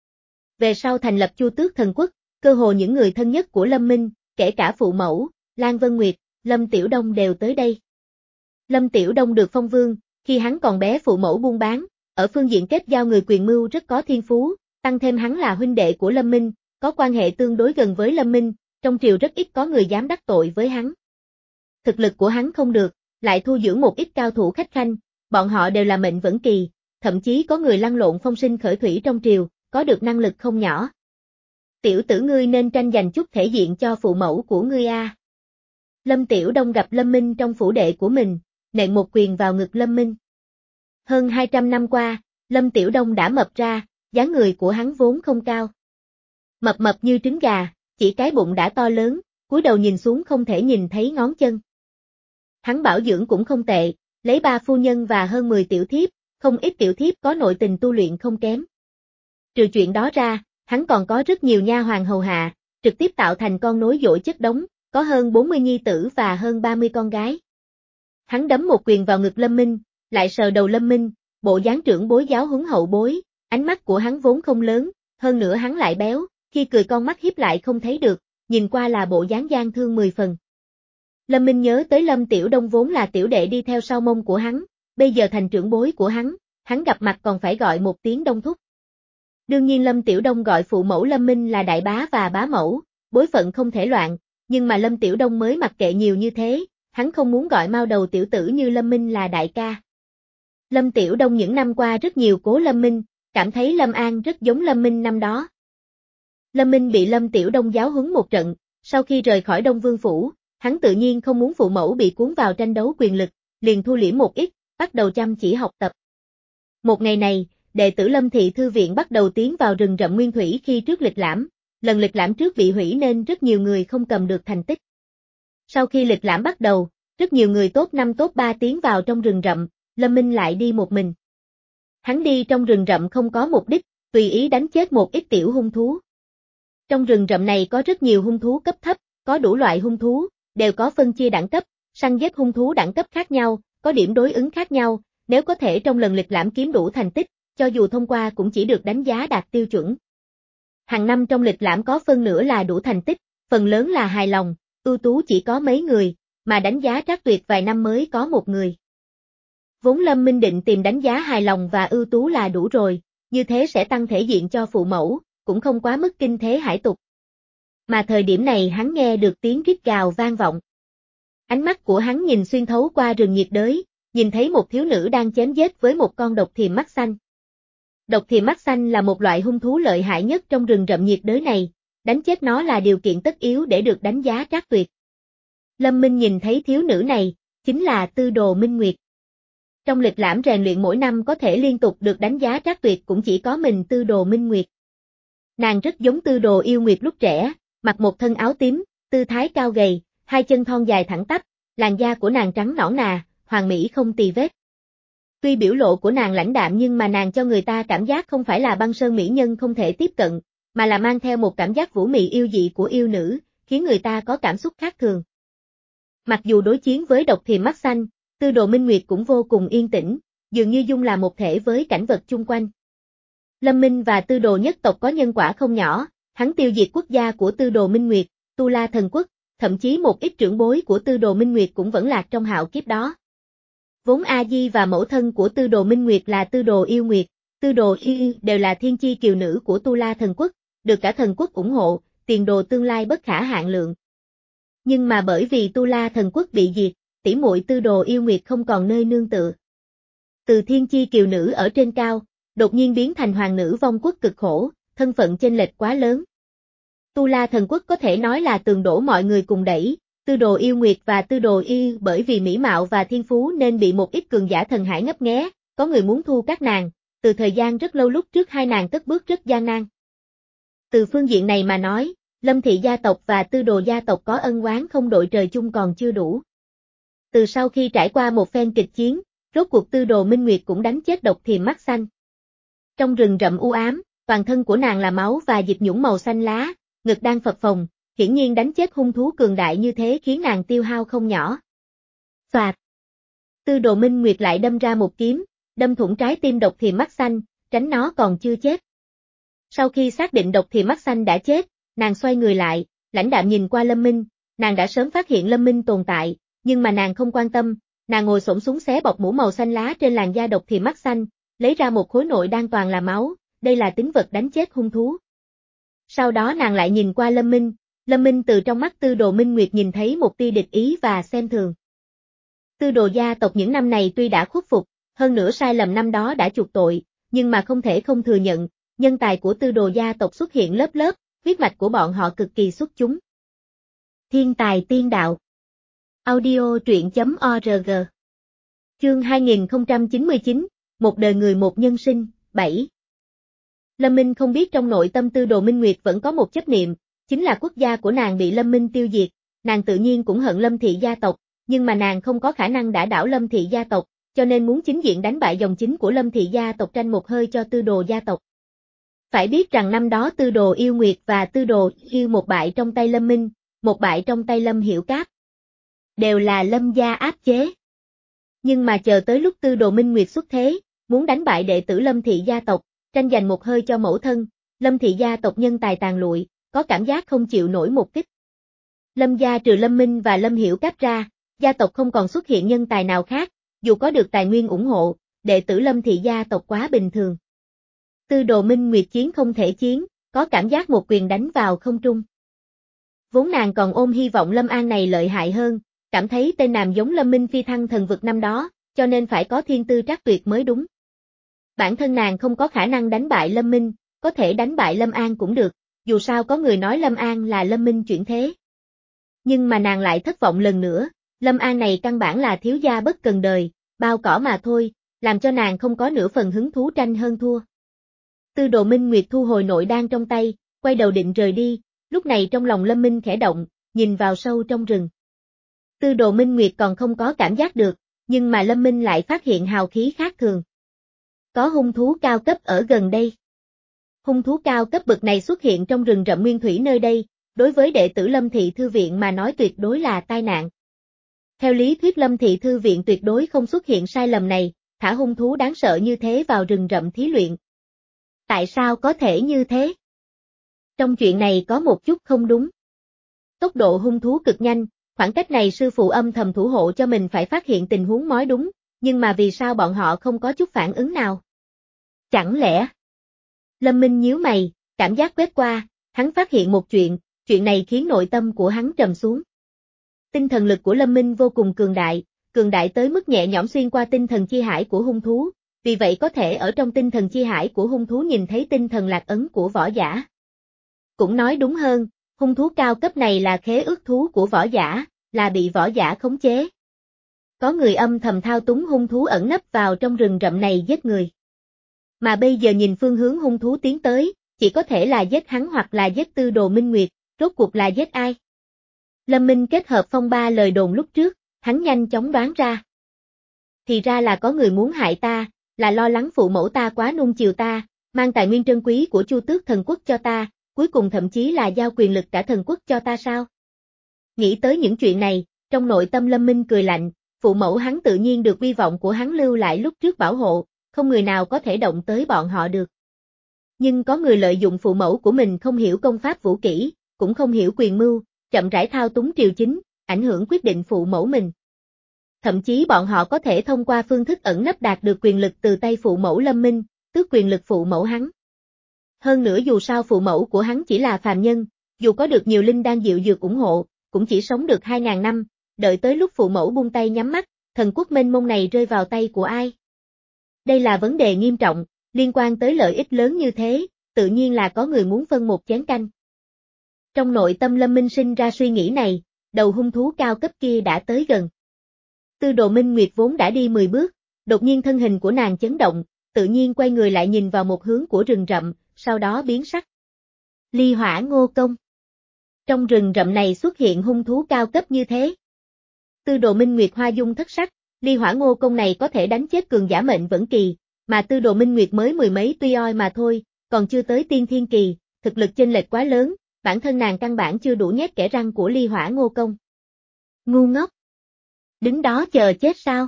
Về sau thành lập Chu Tước Thần Quốc, cơ hồ những người thân nhất của Lâm Minh, kể cả phụ mẫu, Lan Vân Nguyệt, Lâm Tiểu Đông đều tới đây. Lâm Tiểu Đông được phong vương, khi hắn còn bé phụ mẫu buôn bán, ở phương diện kết giao người quyền mưu rất có thiên phú, tăng thêm hắn là huynh đệ của Lâm Minh, có quan hệ tương đối gần với Lâm Minh, trong triều rất ít có người dám đắc tội với hắn. Thực lực của hắn không được, lại thu dưỡng một ít cao thủ khách khanh, bọn họ đều là mệnh vẫn kỳ, thậm chí có người lăn lộn phong sinh khởi thủy trong triều, có được năng lực không nhỏ. Tiểu tử ngươi nên tranh giành chút thể diện cho phụ mẫu của ngươi a. Lâm Tiểu Đông gặp Lâm Minh trong phủ đệ của mình, nện một quyền vào ngực Lâm Minh. Hơn hai trăm năm qua, Lâm Tiểu Đông đã mập ra, dáng người của hắn vốn không cao. Mập mập như trứng gà, chỉ cái bụng đã to lớn, cúi đầu nhìn xuống không thể nhìn thấy ngón chân. Hắn bảo dưỡng cũng không tệ, lấy ba phu nhân và hơn mười tiểu thiếp, không ít tiểu thiếp có nội tình tu luyện không kém. Trừ chuyện đó ra, hắn còn có rất nhiều nha hoàn hầu hạ, trực tiếp tạo thành con nối dỗi chất đống, có hơn bốn mươi nhi tử và hơn ba mươi con gái. Hắn đấm một quyền vào ngực Lâm Minh, lại sờ đầu Lâm Minh, bộ dáng trưởng bối giáo huấn hậu bối, ánh mắt của hắn vốn không lớn, hơn nữa hắn lại béo, khi cười con mắt hiếp lại không thấy được, nhìn qua là bộ dáng gian thương mười phần. Lâm Minh nhớ tới Lâm Tiểu Đông vốn là tiểu đệ đi theo sau mông của hắn, bây giờ thành trưởng bối của hắn, hắn gặp mặt còn phải gọi một tiếng Đông Thúc. Đương nhiên Lâm Tiểu Đông gọi phụ mẫu Lâm Minh là đại bá và bá mẫu, bối phận không thể loạn, nhưng mà Lâm Tiểu Đông mới mặc kệ nhiều như thế, hắn không muốn gọi mao đầu tiểu tử như Lâm Minh là đại ca. Lâm Tiểu Đông những năm qua rất nhiều cố Lâm Minh, cảm thấy Lâm An rất giống Lâm Minh năm đó. Lâm Minh bị Lâm Tiểu Đông giáo huấn một trận, sau khi rời khỏi Đông Vương Phủ, hắn tự nhiên không muốn phụ mẫu bị cuốn vào tranh đấu quyền lực, liền thu liễm một ít, bắt đầu chăm chỉ học tập. Một ngày này, đệ tử Lâm Thị Thư Viện bắt đầu tiến vào rừng rậm nguyên thủy khi trước lịch lãm, lần lịch lãm trước bị hủy nên rất nhiều người không cầm được thành tích. Sau khi lịch lãm bắt đầu, rất nhiều người top năm top ba tiến vào trong rừng rậm, Lâm Minh lại đi một mình. Hắn đi trong rừng rậm không có mục đích, tùy ý đánh chết một ít tiểu hung thú. Trong rừng rậm này có rất nhiều hung thú cấp thấp, có đủ loại hung thú, đều có phân chia đẳng cấp, săn giết hung thú đẳng cấp khác nhau, có điểm đối ứng khác nhau, nếu có thể trong lần lịch lãm kiếm đủ thành tích, cho dù thông qua cũng chỉ được đánh giá đạt tiêu chuẩn. Hàng năm trong lịch lãm có phân nửa là đủ thành tích, phần lớn là hài lòng, ưu tú chỉ có mấy người, mà đánh giá trắc tuyệt vài năm mới có một người. Vốn Lâm Minh định tìm đánh giá hài lòng và ưu tú là đủ rồi, như thế sẽ tăng thể diện cho phụ mẫu, cũng không quá mức kinh thế hải tục. Mà thời điểm này hắn nghe được tiếng rít gào vang vọng. Ánh mắt của hắn nhìn xuyên thấu qua rừng nhiệt đới, nhìn thấy một thiếu nữ đang chém giết với một con độc thiềm mắt xanh. Độc thiềm mắt xanh là một loại hung thú lợi hại nhất trong rừng rậm nhiệt đới này, đánh chết nó là điều kiện tất yếu để được đánh giá trác tuyệt. Lâm Minh nhìn thấy thiếu nữ này, chính là Tư Đồ Minh Nguyệt. Trong lịch lãm rèn luyện mỗi năm có thể liên tục được đánh giá trác tuyệt cũng chỉ có mình Tư Đồ Minh Nguyệt. Nàng rất giống Tư Đồ Yêu Nguyệt lúc trẻ, mặc một thân áo tím, tư thái cao gầy, hai chân thon dài thẳng tắp, làn da của nàng trắng nõn nà, hoàn mỹ không tì vết. Tuy biểu lộ của nàng lãnh đạm nhưng mà nàng cho người ta cảm giác không phải là băng sơn mỹ nhân không thể tiếp cận, mà là mang theo một cảm giác vũ mị yêu dị của yêu nữ, khiến người ta có cảm xúc khác thường. Mặc dù đối chiến với độc thiềm mắt xanh, Tư Đồ Minh Nguyệt cũng vô cùng yên tĩnh, dường như dung là một thể với cảnh vật chung quanh. Lâm Minh và Tư Đồ nhất tộc có nhân quả không nhỏ, hắn tiêu diệt quốc gia của Tư Đồ Minh Nguyệt, Tu La Thần Quốc, thậm chí một ít trưởng bối của Tư Đồ Minh Nguyệt cũng vẫn lạc trong hạo kiếp đó. Vốn A Di và mẫu thân của Tư Đồ Minh Nguyệt là Tư Đồ Yêu Nguyệt, Tư Đồ Yêu đều là thiên chi kiều nữ của Tu La Thần Quốc, được cả thần quốc ủng hộ, tiền đồ tương lai bất khả hạn lượng. Nhưng mà bởi vì Tu La Thần Quốc bị diệt, tỷ muội Tư Đồ Yêu Nguyệt không còn nơi nương tựa. Từ thiên chi kiều nữ ở trên cao, đột nhiên biến thành hoàng nữ vong quốc cực khổ, thân phận chênh lệch quá lớn. Tu La Thần Quốc có thể nói là tường đổ mọi người cùng đẩy, Tư Đồ Yêu Nguyệt và Tư Đồ Yêu bởi vì mỹ mạo và thiên phú nên bị một ít cường giả thần hải ngấp nghé, có người muốn thu các nàng, từ thời gian rất lâu lúc trước hai nàng cất bước rất gian nan. Từ phương diện này mà nói, Lâm thị gia tộc và Tư Đồ gia tộc có ân oán không đội trời chung còn chưa đủ. Từ sau khi trải qua một phen kịch chiến, rốt cuộc Tư Đồ Minh Nguyệt cũng đánh chết độc thiềm mắt xanh. Trong rừng rậm u ám, toàn thân của nàng là máu và dịch nhũng màu xanh lá, ngực đang phập phồng, hiển nhiên đánh chết hung thú cường đại như thế khiến nàng tiêu hao không nhỏ. Xoạt! Tư Đồ Minh Nguyệt lại đâm ra một kiếm, đâm thủng trái tim độc thiềm mắt xanh, tránh nó còn chưa chết. Sau khi xác định độc thiềm mắt xanh đã chết, nàng xoay người lại, lãnh đạm nhìn qua Lâm Minh, nàng đã sớm phát hiện Lâm Minh tồn tại, nhưng mà nàng không quan tâm, nàng ngồi xổm xuống xé bọc mũ màu xanh lá trên làn da độc thiềm mắt xanh, lấy ra một khối nội đan toàn là máu, đây là tính vật đánh chết hung thú. Sau đó nàng lại nhìn qua Lâm Minh, Lâm Minh từ trong mắt Tư Đồ Minh Nguyệt nhìn thấy một tia địch ý và xem thường. Tư Đồ gia tộc những năm này tuy đã khuất phục, hơn nữa sai lầm năm đó đã chuộc tội, nhưng mà không thể không thừa nhận, nhân tài của Tư Đồ gia tộc xuất hiện lớp lớp, huyết mạch của bọn họ cực kỳ xuất chúng. Thiên tài tiên đạo. Audio truyện chấm org. Chương hai nghìn không trăm chín mươi chín, một đời người một nhân sinh, bảy. Lâm Minh không biết trong nội tâm Tư Đồ Minh Nguyệt vẫn có một chấp niệm, chính là quốc gia của nàng bị Lâm Minh tiêu diệt, nàng tự nhiên cũng hận Lâm thị gia tộc, nhưng mà nàng không có khả năng đả đảo Lâm thị gia tộc, cho nên muốn chính diện đánh bại dòng chính của Lâm thị gia tộc tranh một hơi cho Tư Đồ gia tộc. Phải biết rằng năm đó Tư Đồ Yêu Nguyệt và Tư Đồ Yêu một bại trong tay Lâm Minh, một bại trong tay Lâm Hiểu Cáp. Đều là Lâm gia áp chế. Nhưng mà chờ tới lúc Tư Đồ Minh Nguyệt xuất thế, muốn đánh bại đệ tử Lâm thị gia tộc, tranh giành một hơi cho mẫu thân, Lâm thị gia tộc nhân tài tàn lụi, có cảm giác không chịu nổi một kích. Lâm gia trừ Lâm Minh và Lâm Hiểu Cáp ra, gia tộc không còn xuất hiện nhân tài nào khác, dù có được tài nguyên ủng hộ, đệ tử Lâm thị gia tộc quá bình thường. Tư Đồ Minh Nguyệt chiến không thể chiến, có cảm giác một quyền đánh vào không trung. Vốn nàng còn ôm hy vọng Lâm An này lợi hại hơn, cảm thấy tên nam giống Lâm Minh phi thăng thần vực năm đó, cho nên phải có thiên tư trắc tuyệt mới đúng. Bản thân nàng không có khả năng đánh bại Lâm Minh, có thể đánh bại Lâm An cũng được, dù sao có người nói Lâm An là Lâm Minh chuyển thế. Nhưng mà nàng lại thất vọng lần nữa, Lâm An này căn bản là thiếu gia bất cần đời, bao cỏ mà thôi, làm cho nàng không có nửa phần hứng thú tranh hơn thua. Tư Đồ Minh Nguyệt thu hồi nội đan trong tay, quay đầu định rời đi, lúc này trong lòng Lâm Minh khẽ động, nhìn vào sâu trong rừng. Tư Đồ Minh Nguyệt còn không có cảm giác được, nhưng mà Lâm Minh lại phát hiện hào khí khác thường. Có hung thú cao cấp ở gần đây. Hung thú cao cấp bậc này xuất hiện trong rừng rậm nguyên thủy nơi đây, đối với đệ tử Lâm thị thư viện mà nói tuyệt đối là tai nạn. Theo lý thuyết Lâm thị thư viện tuyệt đối không xuất hiện sai lầm này, thả hung thú đáng sợ như thế vào rừng rậm thí luyện. Tại sao có thể như thế? Trong chuyện này có một chút không đúng. Tốc độ hung thú cực nhanh, khoảng cách này sư phụ âm thầm thủ hộ cho mình phải phát hiện tình huống mới đúng, nhưng mà vì sao bọn họ không có chút phản ứng nào? Chẳng lẽ? Lâm Minh nhíu mày, cảm giác quét qua, hắn phát hiện một chuyện, chuyện này khiến nội tâm của hắn trầm xuống. Tinh thần lực của Lâm Minh vô cùng cường đại, cường đại tới mức nhẹ nhõm xuyên qua tinh thần chi hải của hung thú, vì vậy có thể ở trong tinh thần chi hải của hung thú nhìn thấy tinh thần lạc ấn của võ giả. Cũng nói đúng hơn, hung thú cao cấp này là khế ước thú của võ giả, là bị võ giả khống chế. Có người âm thầm thao túng hung thú ẩn nấp vào trong rừng rậm này giết người. Mà bây giờ nhìn phương hướng hung thú tiến tới, chỉ có thể là giết hắn hoặc là giết Tư Đồ Minh Nguyệt, rốt cuộc là giết ai? Lâm Minh kết hợp phong ba lời đồn lúc trước, hắn nhanh chóng đoán ra. Thì ra là có người muốn hại ta, là lo lắng phụ mẫu ta quá nuông chiều ta, mang tài nguyên trân quý của Chu Tước thần quốc cho ta, cuối cùng thậm chí là giao quyền lực cả thần quốc cho ta sao? Nghĩ tới những chuyện này, trong nội tâm Lâm Minh cười lạnh, phụ mẫu hắn tự nhiên được vi vọng của hắn lưu lại lúc trước bảo hộ, không người nào có thể động tới bọn họ được. Nhưng có người lợi dụng phụ mẫu của mình không hiểu công pháp vũ kỹ, cũng không hiểu quyền mưu, chậm rãi thao túng triều chính, ảnh hưởng quyết định phụ mẫu mình. Thậm chí bọn họ có thể thông qua phương thức ẩn nấp đạt được quyền lực từ tay phụ mẫu Lâm Minh, tước quyền lực phụ mẫu hắn. Hơn nữa dù sao phụ mẫu của hắn chỉ là phàm nhân, dù có được nhiều linh đan diệu dược ủng hộ, cũng chỉ sống được hai ngàn năm, đợi tới lúc phụ mẫu buông tay nhắm mắt, thần quốc mênh mông này rơi vào tay của ai? Đây là vấn đề nghiêm trọng, liên quan tới lợi ích lớn như thế, tự nhiên là có người muốn phân một chén canh. Trong nội tâm Lâm Minh sinh ra suy nghĩ này, đầu hung thú cao cấp kia đã tới gần. Tư Đồ Minh Nguyệt vốn đã đi mười bước, đột nhiên thân hình của nàng chấn động, tự nhiên quay người lại nhìn vào một hướng của rừng rậm, sau đó biến sắc. Ly Hỏa Ngô Công. Trong rừng rậm này xuất hiện hung thú cao cấp như thế. Tư Đồ Minh Nguyệt hoa dung thất sắc, Ly Hỏa Ngô Công này có thể đánh chết cường giả mệnh vẫn kỳ, mà Tư Đồ Minh Nguyệt mới mười mấy tuy oi mà thôi, còn chưa tới tiên thiên kỳ, thực lực chênh lệch quá lớn, bản thân nàng căn bản chưa đủ nhét kẽ răng của Ly Hỏa Ngô Công. Ngu ngốc. Đứng đó chờ chết sao?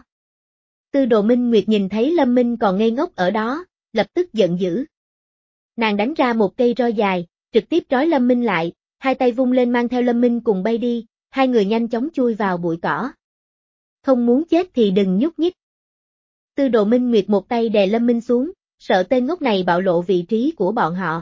Tư Đồ Minh Nguyệt nhìn thấy Lâm Minh còn ngây ngốc ở đó, lập tức giận dữ. Nàng đánh ra một cây roi dài, trực tiếp trói Lâm Minh lại, hai tay vung lên mang theo Lâm Minh cùng bay đi, hai người nhanh chóng chui vào bụi cỏ. Không muốn chết thì đừng nhúc nhích. Tư Đồ Minh Nguyệt một tay đè Lâm Minh xuống, sợ tên ngốc này bạo lộ vị trí của bọn họ.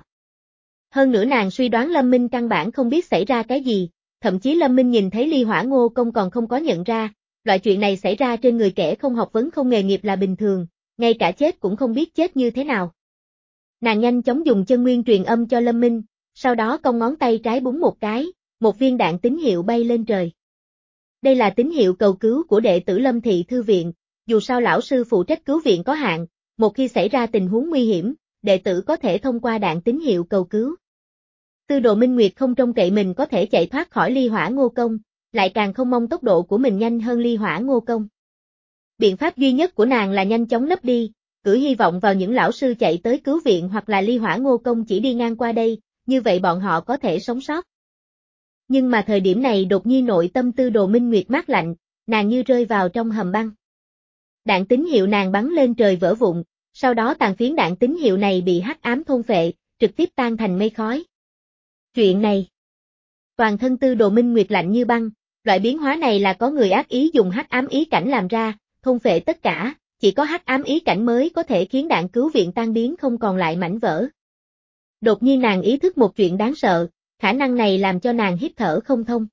Hơn nữa nàng suy đoán Lâm Minh căn bản không biết xảy ra cái gì, thậm chí Lâm Minh nhìn thấy Ly Hỏa Ngô Công còn không có nhận ra, loại chuyện này xảy ra trên người kẻ không học vấn không nghề nghiệp là bình thường, ngay cả chết cũng không biết chết như thế nào. Nàng nhanh chóng dùng chân nguyên truyền âm cho Lâm Minh, sau đó cong ngón tay trái búng một cái, một viên đạn tín hiệu bay lên trời. Đây là tín hiệu cầu cứu của đệ tử Lâm Thị Thư Viện, dù sao lão sư phụ trách cứu viện có hạn, một khi xảy ra tình huống nguy hiểm, đệ tử có thể thông qua đạn tín hiệu cầu cứu. Tư Đồ Minh Nguyệt không trông cậy mình có thể chạy thoát khỏi Ly Hỏa Ngô Công, lại càng không mong tốc độ của mình nhanh hơn Ly Hỏa Ngô Công. Biện pháp duy nhất của nàng là nhanh chóng nấp đi, gửi hy vọng vào những lão sư chạy tới cứu viện hoặc là Ly Hỏa Ngô Công chỉ đi ngang qua đây, như vậy bọn họ có thể sống sót. Nhưng mà thời điểm này đột nhiên nội tâm Tư Đồ Minh Nguyệt mát lạnh, nàng như rơi vào trong hầm băng. Đạn tín hiệu nàng bắn lên trời vỡ vụn, sau đó tàn phiến đạn tín hiệu này bị hắc ám thôn phệ, trực tiếp tan thành mây khói. Chuyện này, toàn thân Tư Đồ Minh Nguyệt lạnh như băng, loại biến hóa này là có người ác ý dùng hắc ám ý cảnh làm ra, thôn phệ tất cả, chỉ có hắc ám ý cảnh mới có thể khiến đạn cứu viện tan biến không còn lại mảnh vỡ. Đột nhiên nàng ý thức một chuyện đáng sợ, khả năng này làm cho nàng hít thở không thông.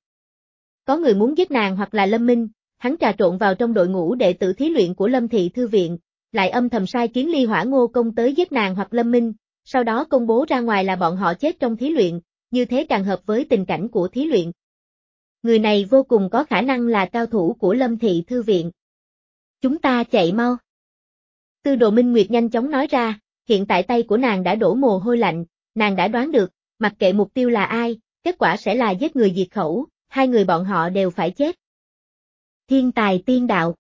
Có người muốn giết nàng hoặc là Lâm Minh, hắn trà trộn vào trong đội ngũ đệ tử thí luyện của Lâm Thị Thư Viện, lại âm thầm sai khiến Ly Hỏa Ngô Công tới giết nàng hoặc Lâm Minh, sau đó công bố ra ngoài là bọn họ chết trong thí luyện, như thế càng hợp với tình cảnh của thí luyện. Người này vô cùng có khả năng là cao thủ của Lâm Thị Thư Viện. Chúng ta chạy mau. Tư Đồ Minh Nguyệt nhanh chóng nói ra, hiện tại tay của nàng đã đổ mồ hôi lạnh, nàng đã đoán được, mặc kệ mục tiêu là ai, kết quả sẽ là giết người diệt khẩu, hai người bọn họ đều phải chết. Thiên tài tiên đạo.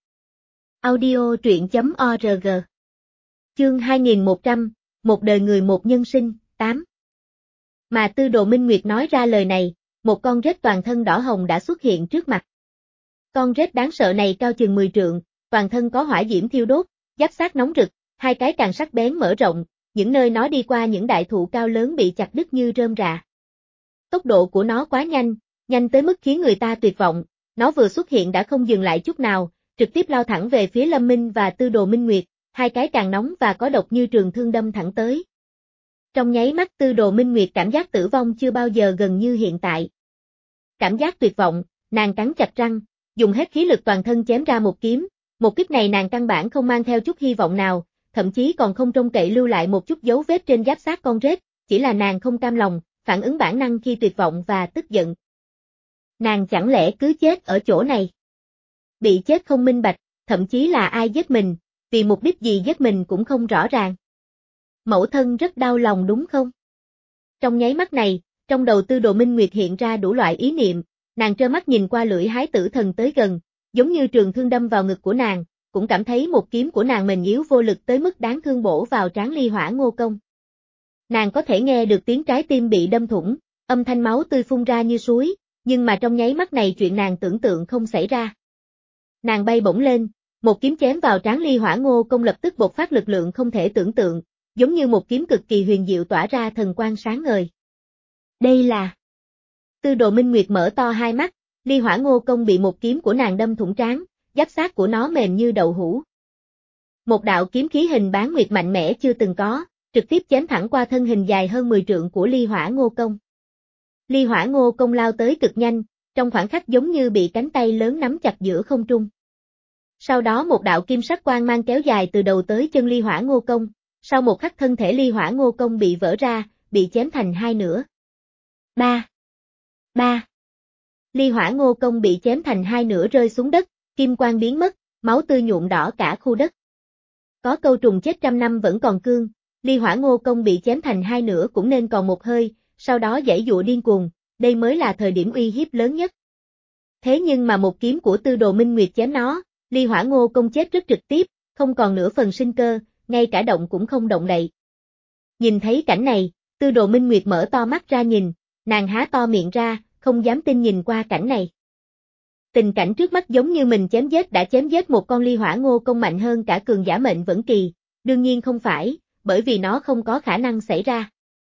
Audio truyện chấm org. Chương hai nghìn một trăm, một đời người một nhân sinh, tám. Mà Tư Đồ Minh Nguyệt nói ra lời này, một con rết toàn thân đỏ hồng đã xuất hiện trước mặt. Con rết đáng sợ này cao chừng mười trượng, toàn thân có hỏa diễm thiêu đốt, giáp xác nóng rực, hai cái càng sắc bén mở rộng, những nơi nó đi qua những đại thụ cao lớn bị chặt đứt như rơm rạ. Tốc độ của nó quá nhanh, nhanh tới mức khiến người ta tuyệt vọng, nó vừa xuất hiện đã không dừng lại chút nào, trực tiếp lao thẳng về phía Lâm Minh và Tư Đồ Minh Nguyệt, hai cái càng nóng và có độc như trường thương đâm thẳng tới. Trong nháy mắt Tư Đồ Minh Nguyệt cảm giác tử vong chưa bao giờ gần như hiện tại. Cảm giác tuyệt vọng, nàng cắn chặt răng, dùng hết khí lực toàn thân chém ra một kiếm, một kiếp này nàng căn bản không mang theo chút hy vọng nào, thậm chí còn không trông cậy lưu lại một chút dấu vết trên giáp xác con rết, chỉ là nàng không cam lòng, phản ứng bản năng khi tuyệt vọng và tức giận. Nàng chẳng lẽ cứ chết ở chỗ này? Bị chết không minh bạch, thậm chí là ai giết mình, vì mục đích gì giết mình cũng không rõ ràng. Mẫu thân rất đau lòng đúng không? Trong nháy mắt này, trong đầu Tư Đồ Minh Nguyệt hiện ra đủ loại ý niệm, nàng trơ mắt nhìn qua lưỡi hái tử thần tới gần, giống như trường thương đâm vào ngực của nàng, cũng cảm thấy một kiếm của nàng mềm yếu vô lực tới mức đáng thương bổ vào trán Ly Hỏa Ngô Công. Nàng có thể nghe được tiếng trái tim bị đâm thủng, âm thanh máu tươi phun ra như suối, nhưng mà trong nháy mắt này chuyện nàng tưởng tượng không xảy ra. Nàng bay bổng lên, một kiếm chém vào trán Ly Hỏa Ngô Công lập tức bộc phát lực lượng không thể tưởng tượng, giống như một kiếm cực kỳ huyền diệu tỏa ra thần quang sáng ngời. Đây là... Tư Đồ Minh Nguyệt mở to hai mắt, Ly Hỏa Ngô Công bị một kiếm của nàng đâm thủng trán, giáp xác của nó mềm như đậu hũ. Một đạo kiếm khí hình bán nguyệt mạnh mẽ chưa từng có, trực tiếp chém thẳng qua thân hình dài hơn mười trượng của Ly Hỏa Ngô Công. Ly Hỏa Ngô Công lao tới cực nhanh, trong khoảng khắc giống như bị cánh tay lớn nắm chặt giữa không trung. Sau đó một đạo kim sắc quang mang kéo dài từ đầu tới chân Ly Hỏa Ngô Công, sau một khắc thân thể Ly Hỏa Ngô Công bị vỡ ra, bị chém thành hai nửa. Ba. Ba. Ly Hỏa Ngô Công bị chém thành hai nửa rơi xuống đất, kim quang biến mất, máu tươi nhuộm đỏ cả khu đất. Có câu trùng chết trăm năm vẫn còn cương, Ly Hỏa Ngô Công bị chém thành hai nửa cũng nên còn một hơi, sau đó giãy giụa điên cuồng, đây mới là thời điểm uy hiếp lớn nhất. Thế nhưng mà một kiếm của Tư Đồ Minh Nguyệt chém nó, Ly Hỏa Ngô Công chết rất trực tiếp, không còn nửa phần sinh cơ, ngay cả động cũng không động đậy. Nhìn thấy cảnh này, Tư Đồ Minh Nguyệt mở to mắt ra nhìn, nàng há to miệng ra, không dám tin nhìn qua cảnh này. Tình cảnh trước mắt giống như mình chém giết đã chém giết một con Ly Hỏa Ngô Công mạnh hơn cả cường giả mệnh vẫn kỳ, đương nhiên không phải, bởi vì nó không có khả năng xảy ra.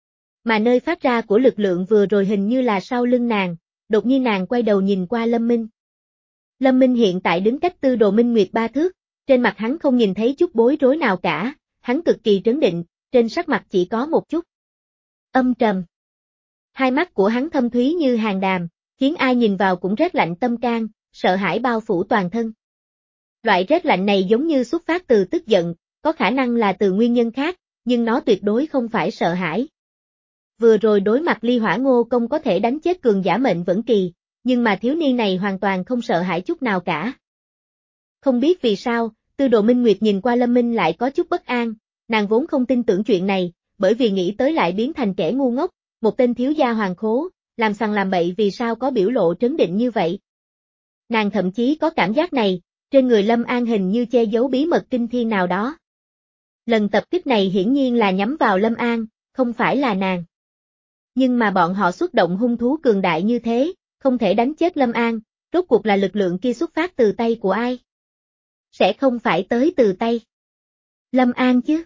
Mà nơi phát ra của lực lượng vừa rồi hình như là sau lưng nàng, đột nhiên nàng quay đầu nhìn qua Lâm Minh. Lâm Minh hiện tại đứng cách Tư Đồ Minh Nguyệt ba thước, trên mặt hắn không nhìn thấy chút bối rối nào cả, hắn cực kỳ trấn định, trên sắc mặt chỉ có một chút âm trầm. Hai mắt của hắn thâm thúy như hàng đàm, khiến ai nhìn vào cũng rét lạnh tâm can, sợ hãi bao phủ toàn thân. Loại rét lạnh này giống như xuất phát từ tức giận, có khả năng là từ nguyên nhân khác, nhưng nó tuyệt đối không phải sợ hãi. Vừa rồi đối mặt Ly Hỏa Ngô Công có thể đánh chết cường giả mệnh vẫn kỳ, nhưng mà thiếu niên này hoàn toàn không sợ hãi chút nào cả. Không biết vì sao, Tư Đồ Minh Nguyệt nhìn qua Lâm Minh lại có chút bất an, nàng vốn không tin tưởng chuyện này, bởi vì nghĩ tới lại biến thành kẻ ngu ngốc, một tên thiếu gia hoàng khố, làm sằng làm bậy vì sao có biểu lộ trấn định như vậy. Nàng thậm chí có cảm giác này, trên người Lâm An hình như che giấu bí mật kinh thiên nào đó. Lần tập kích này hiển nhiên là nhắm vào Lâm An, không phải là nàng. Nhưng mà bọn họ xuất động hung thú cường đại như thế, không thể đánh chết Lâm An, rốt cuộc là lực lượng kia xuất phát từ tay của ai? Sẽ không phải tới từ tay Lâm An chứ?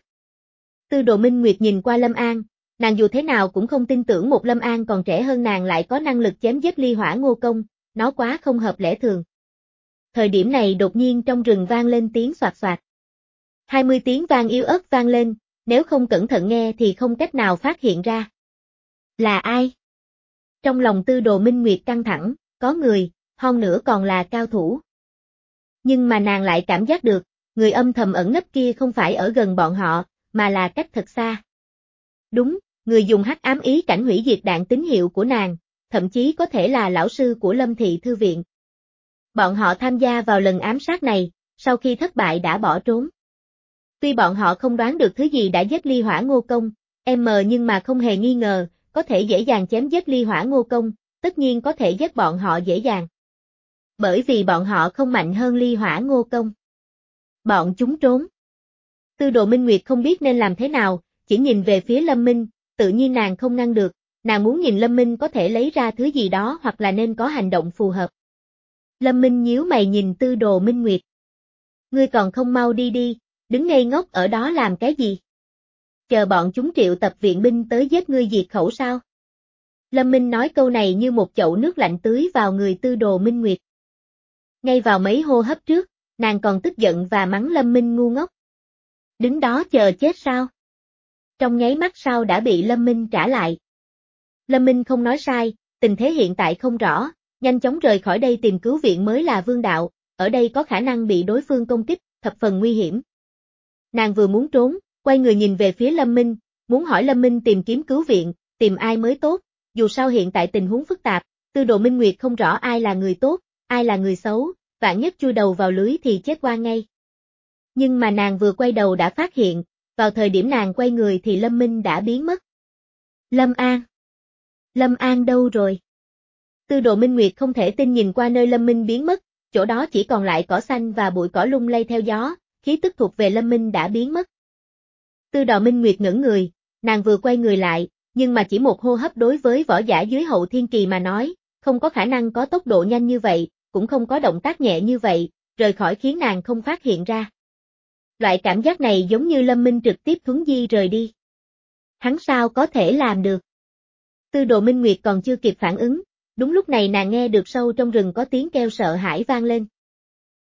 Tư Đồ Minh Nguyệt nhìn qua Lâm An, nàng dù thế nào cũng không tin tưởng một Lâm An còn trẻ hơn nàng lại có năng lực chém giết Ly Hỏa Ngô Công, nó quá không hợp lẽ thường. Thời điểm này đột nhiên trong rừng vang lên tiếng xoạt xoạt. Hai mươi tiếng vang yếu ớt vang lên, nếu không cẩn thận nghe thì không cách nào phát hiện ra. Là ai? Trong lòng Tư Đồ Minh Nguyệt căng thẳng, có người, hơn nữa còn là cao thủ. Nhưng mà nàng lại cảm giác được, người âm thầm ẩn nấp kia không phải ở gần bọn họ, mà là cách thật xa. Đúng, người dùng hắc ám ý cảnh hủy diệt đạn tín hiệu của nàng, thậm chí có thể là lão sư của Lâm Thị Thư Viện. Bọn họ tham gia vào lần ám sát này, sau khi thất bại đã bỏ trốn. Tuy bọn họ không đoán được thứ gì đã giết Ly Hỏa Ngô Công, em nhưng mà không hề nghi ngờ, có thể dễ dàng chém giết Ly Hỏa Ngô Công, tất nhiên có thể giết bọn họ dễ dàng. Bởi vì bọn họ không mạnh hơn Ly Hỏa Ngô Công. Bọn chúng trốn. Tư Đồ Minh Nguyệt không biết nên làm thế nào, chỉ nhìn về phía Lâm Minh, tự nhiên nàng không ngăn được, nàng muốn nhìn Lâm Minh có thể lấy ra thứ gì đó hoặc là nên có hành động phù hợp. Lâm Minh nhíu mày nhìn Tư Đồ Minh Nguyệt. Ngươi còn không mau đi đi, đứng ngây ngốc ở đó làm cái gì? Chờ bọn chúng triệu tập viện binh tới giết ngươi diệt khẩu sao? Lâm Minh nói câu này như một chậu nước lạnh tưới vào người Tư Đồ Minh Nguyệt. Ngay vào mấy hô hấp trước, nàng còn tức giận và mắng Lâm Minh ngu ngốc. Đứng đó chờ chết sao? Trong nháy mắt sau đã bị Lâm Minh trả lại. Lâm Minh không nói sai, tình thế hiện tại không rõ, Nhanh chóng rời khỏi đây tìm cứu viện mới là vương đạo, ở đây có khả năng bị đối phương công kích, thập phần nguy hiểm. Nàng vừa muốn trốn, quay người nhìn về phía Lâm Minh, muốn hỏi Lâm Minh tìm kiếm cứu viện, tìm ai mới tốt, dù sao hiện tại tình huống phức tạp, Tư Đồ Minh Nguyệt không rõ ai là người tốt, ai là người xấu, vạn nhất chui đầu vào lưới thì chết oan ngay. Nhưng mà nàng vừa quay đầu đã phát hiện, vào thời điểm nàng quay người thì Lâm Minh đã biến mất. Lâm An. Lâm An đâu rồi? Tư Đồ Minh Nguyệt không thể tin nhìn qua nơi Lâm Minh biến mất, chỗ đó chỉ còn lại cỏ xanh và bụi cỏ lung lay theo gió, khí tức thuộc về Lâm Minh đã biến mất. Tư Đồ Minh Nguyệt ngẩn người, nàng vừa quay người lại, nhưng mà chỉ một hô hấp đối với võ giả dưới hậu thiên kỳ mà nói, không có khả năng có tốc độ nhanh như vậy, cũng không có động tác nhẹ như vậy, rời khỏi khiến nàng không phát hiện ra. Loại cảm giác này giống như Lâm Minh trực tiếp thuấn di rời đi. Hắn sao có thể làm được? Tư Đồ Minh Nguyệt còn chưa kịp phản ứng, đúng lúc này nàng nghe được sâu trong rừng có tiếng kêu sợ hãi vang lên.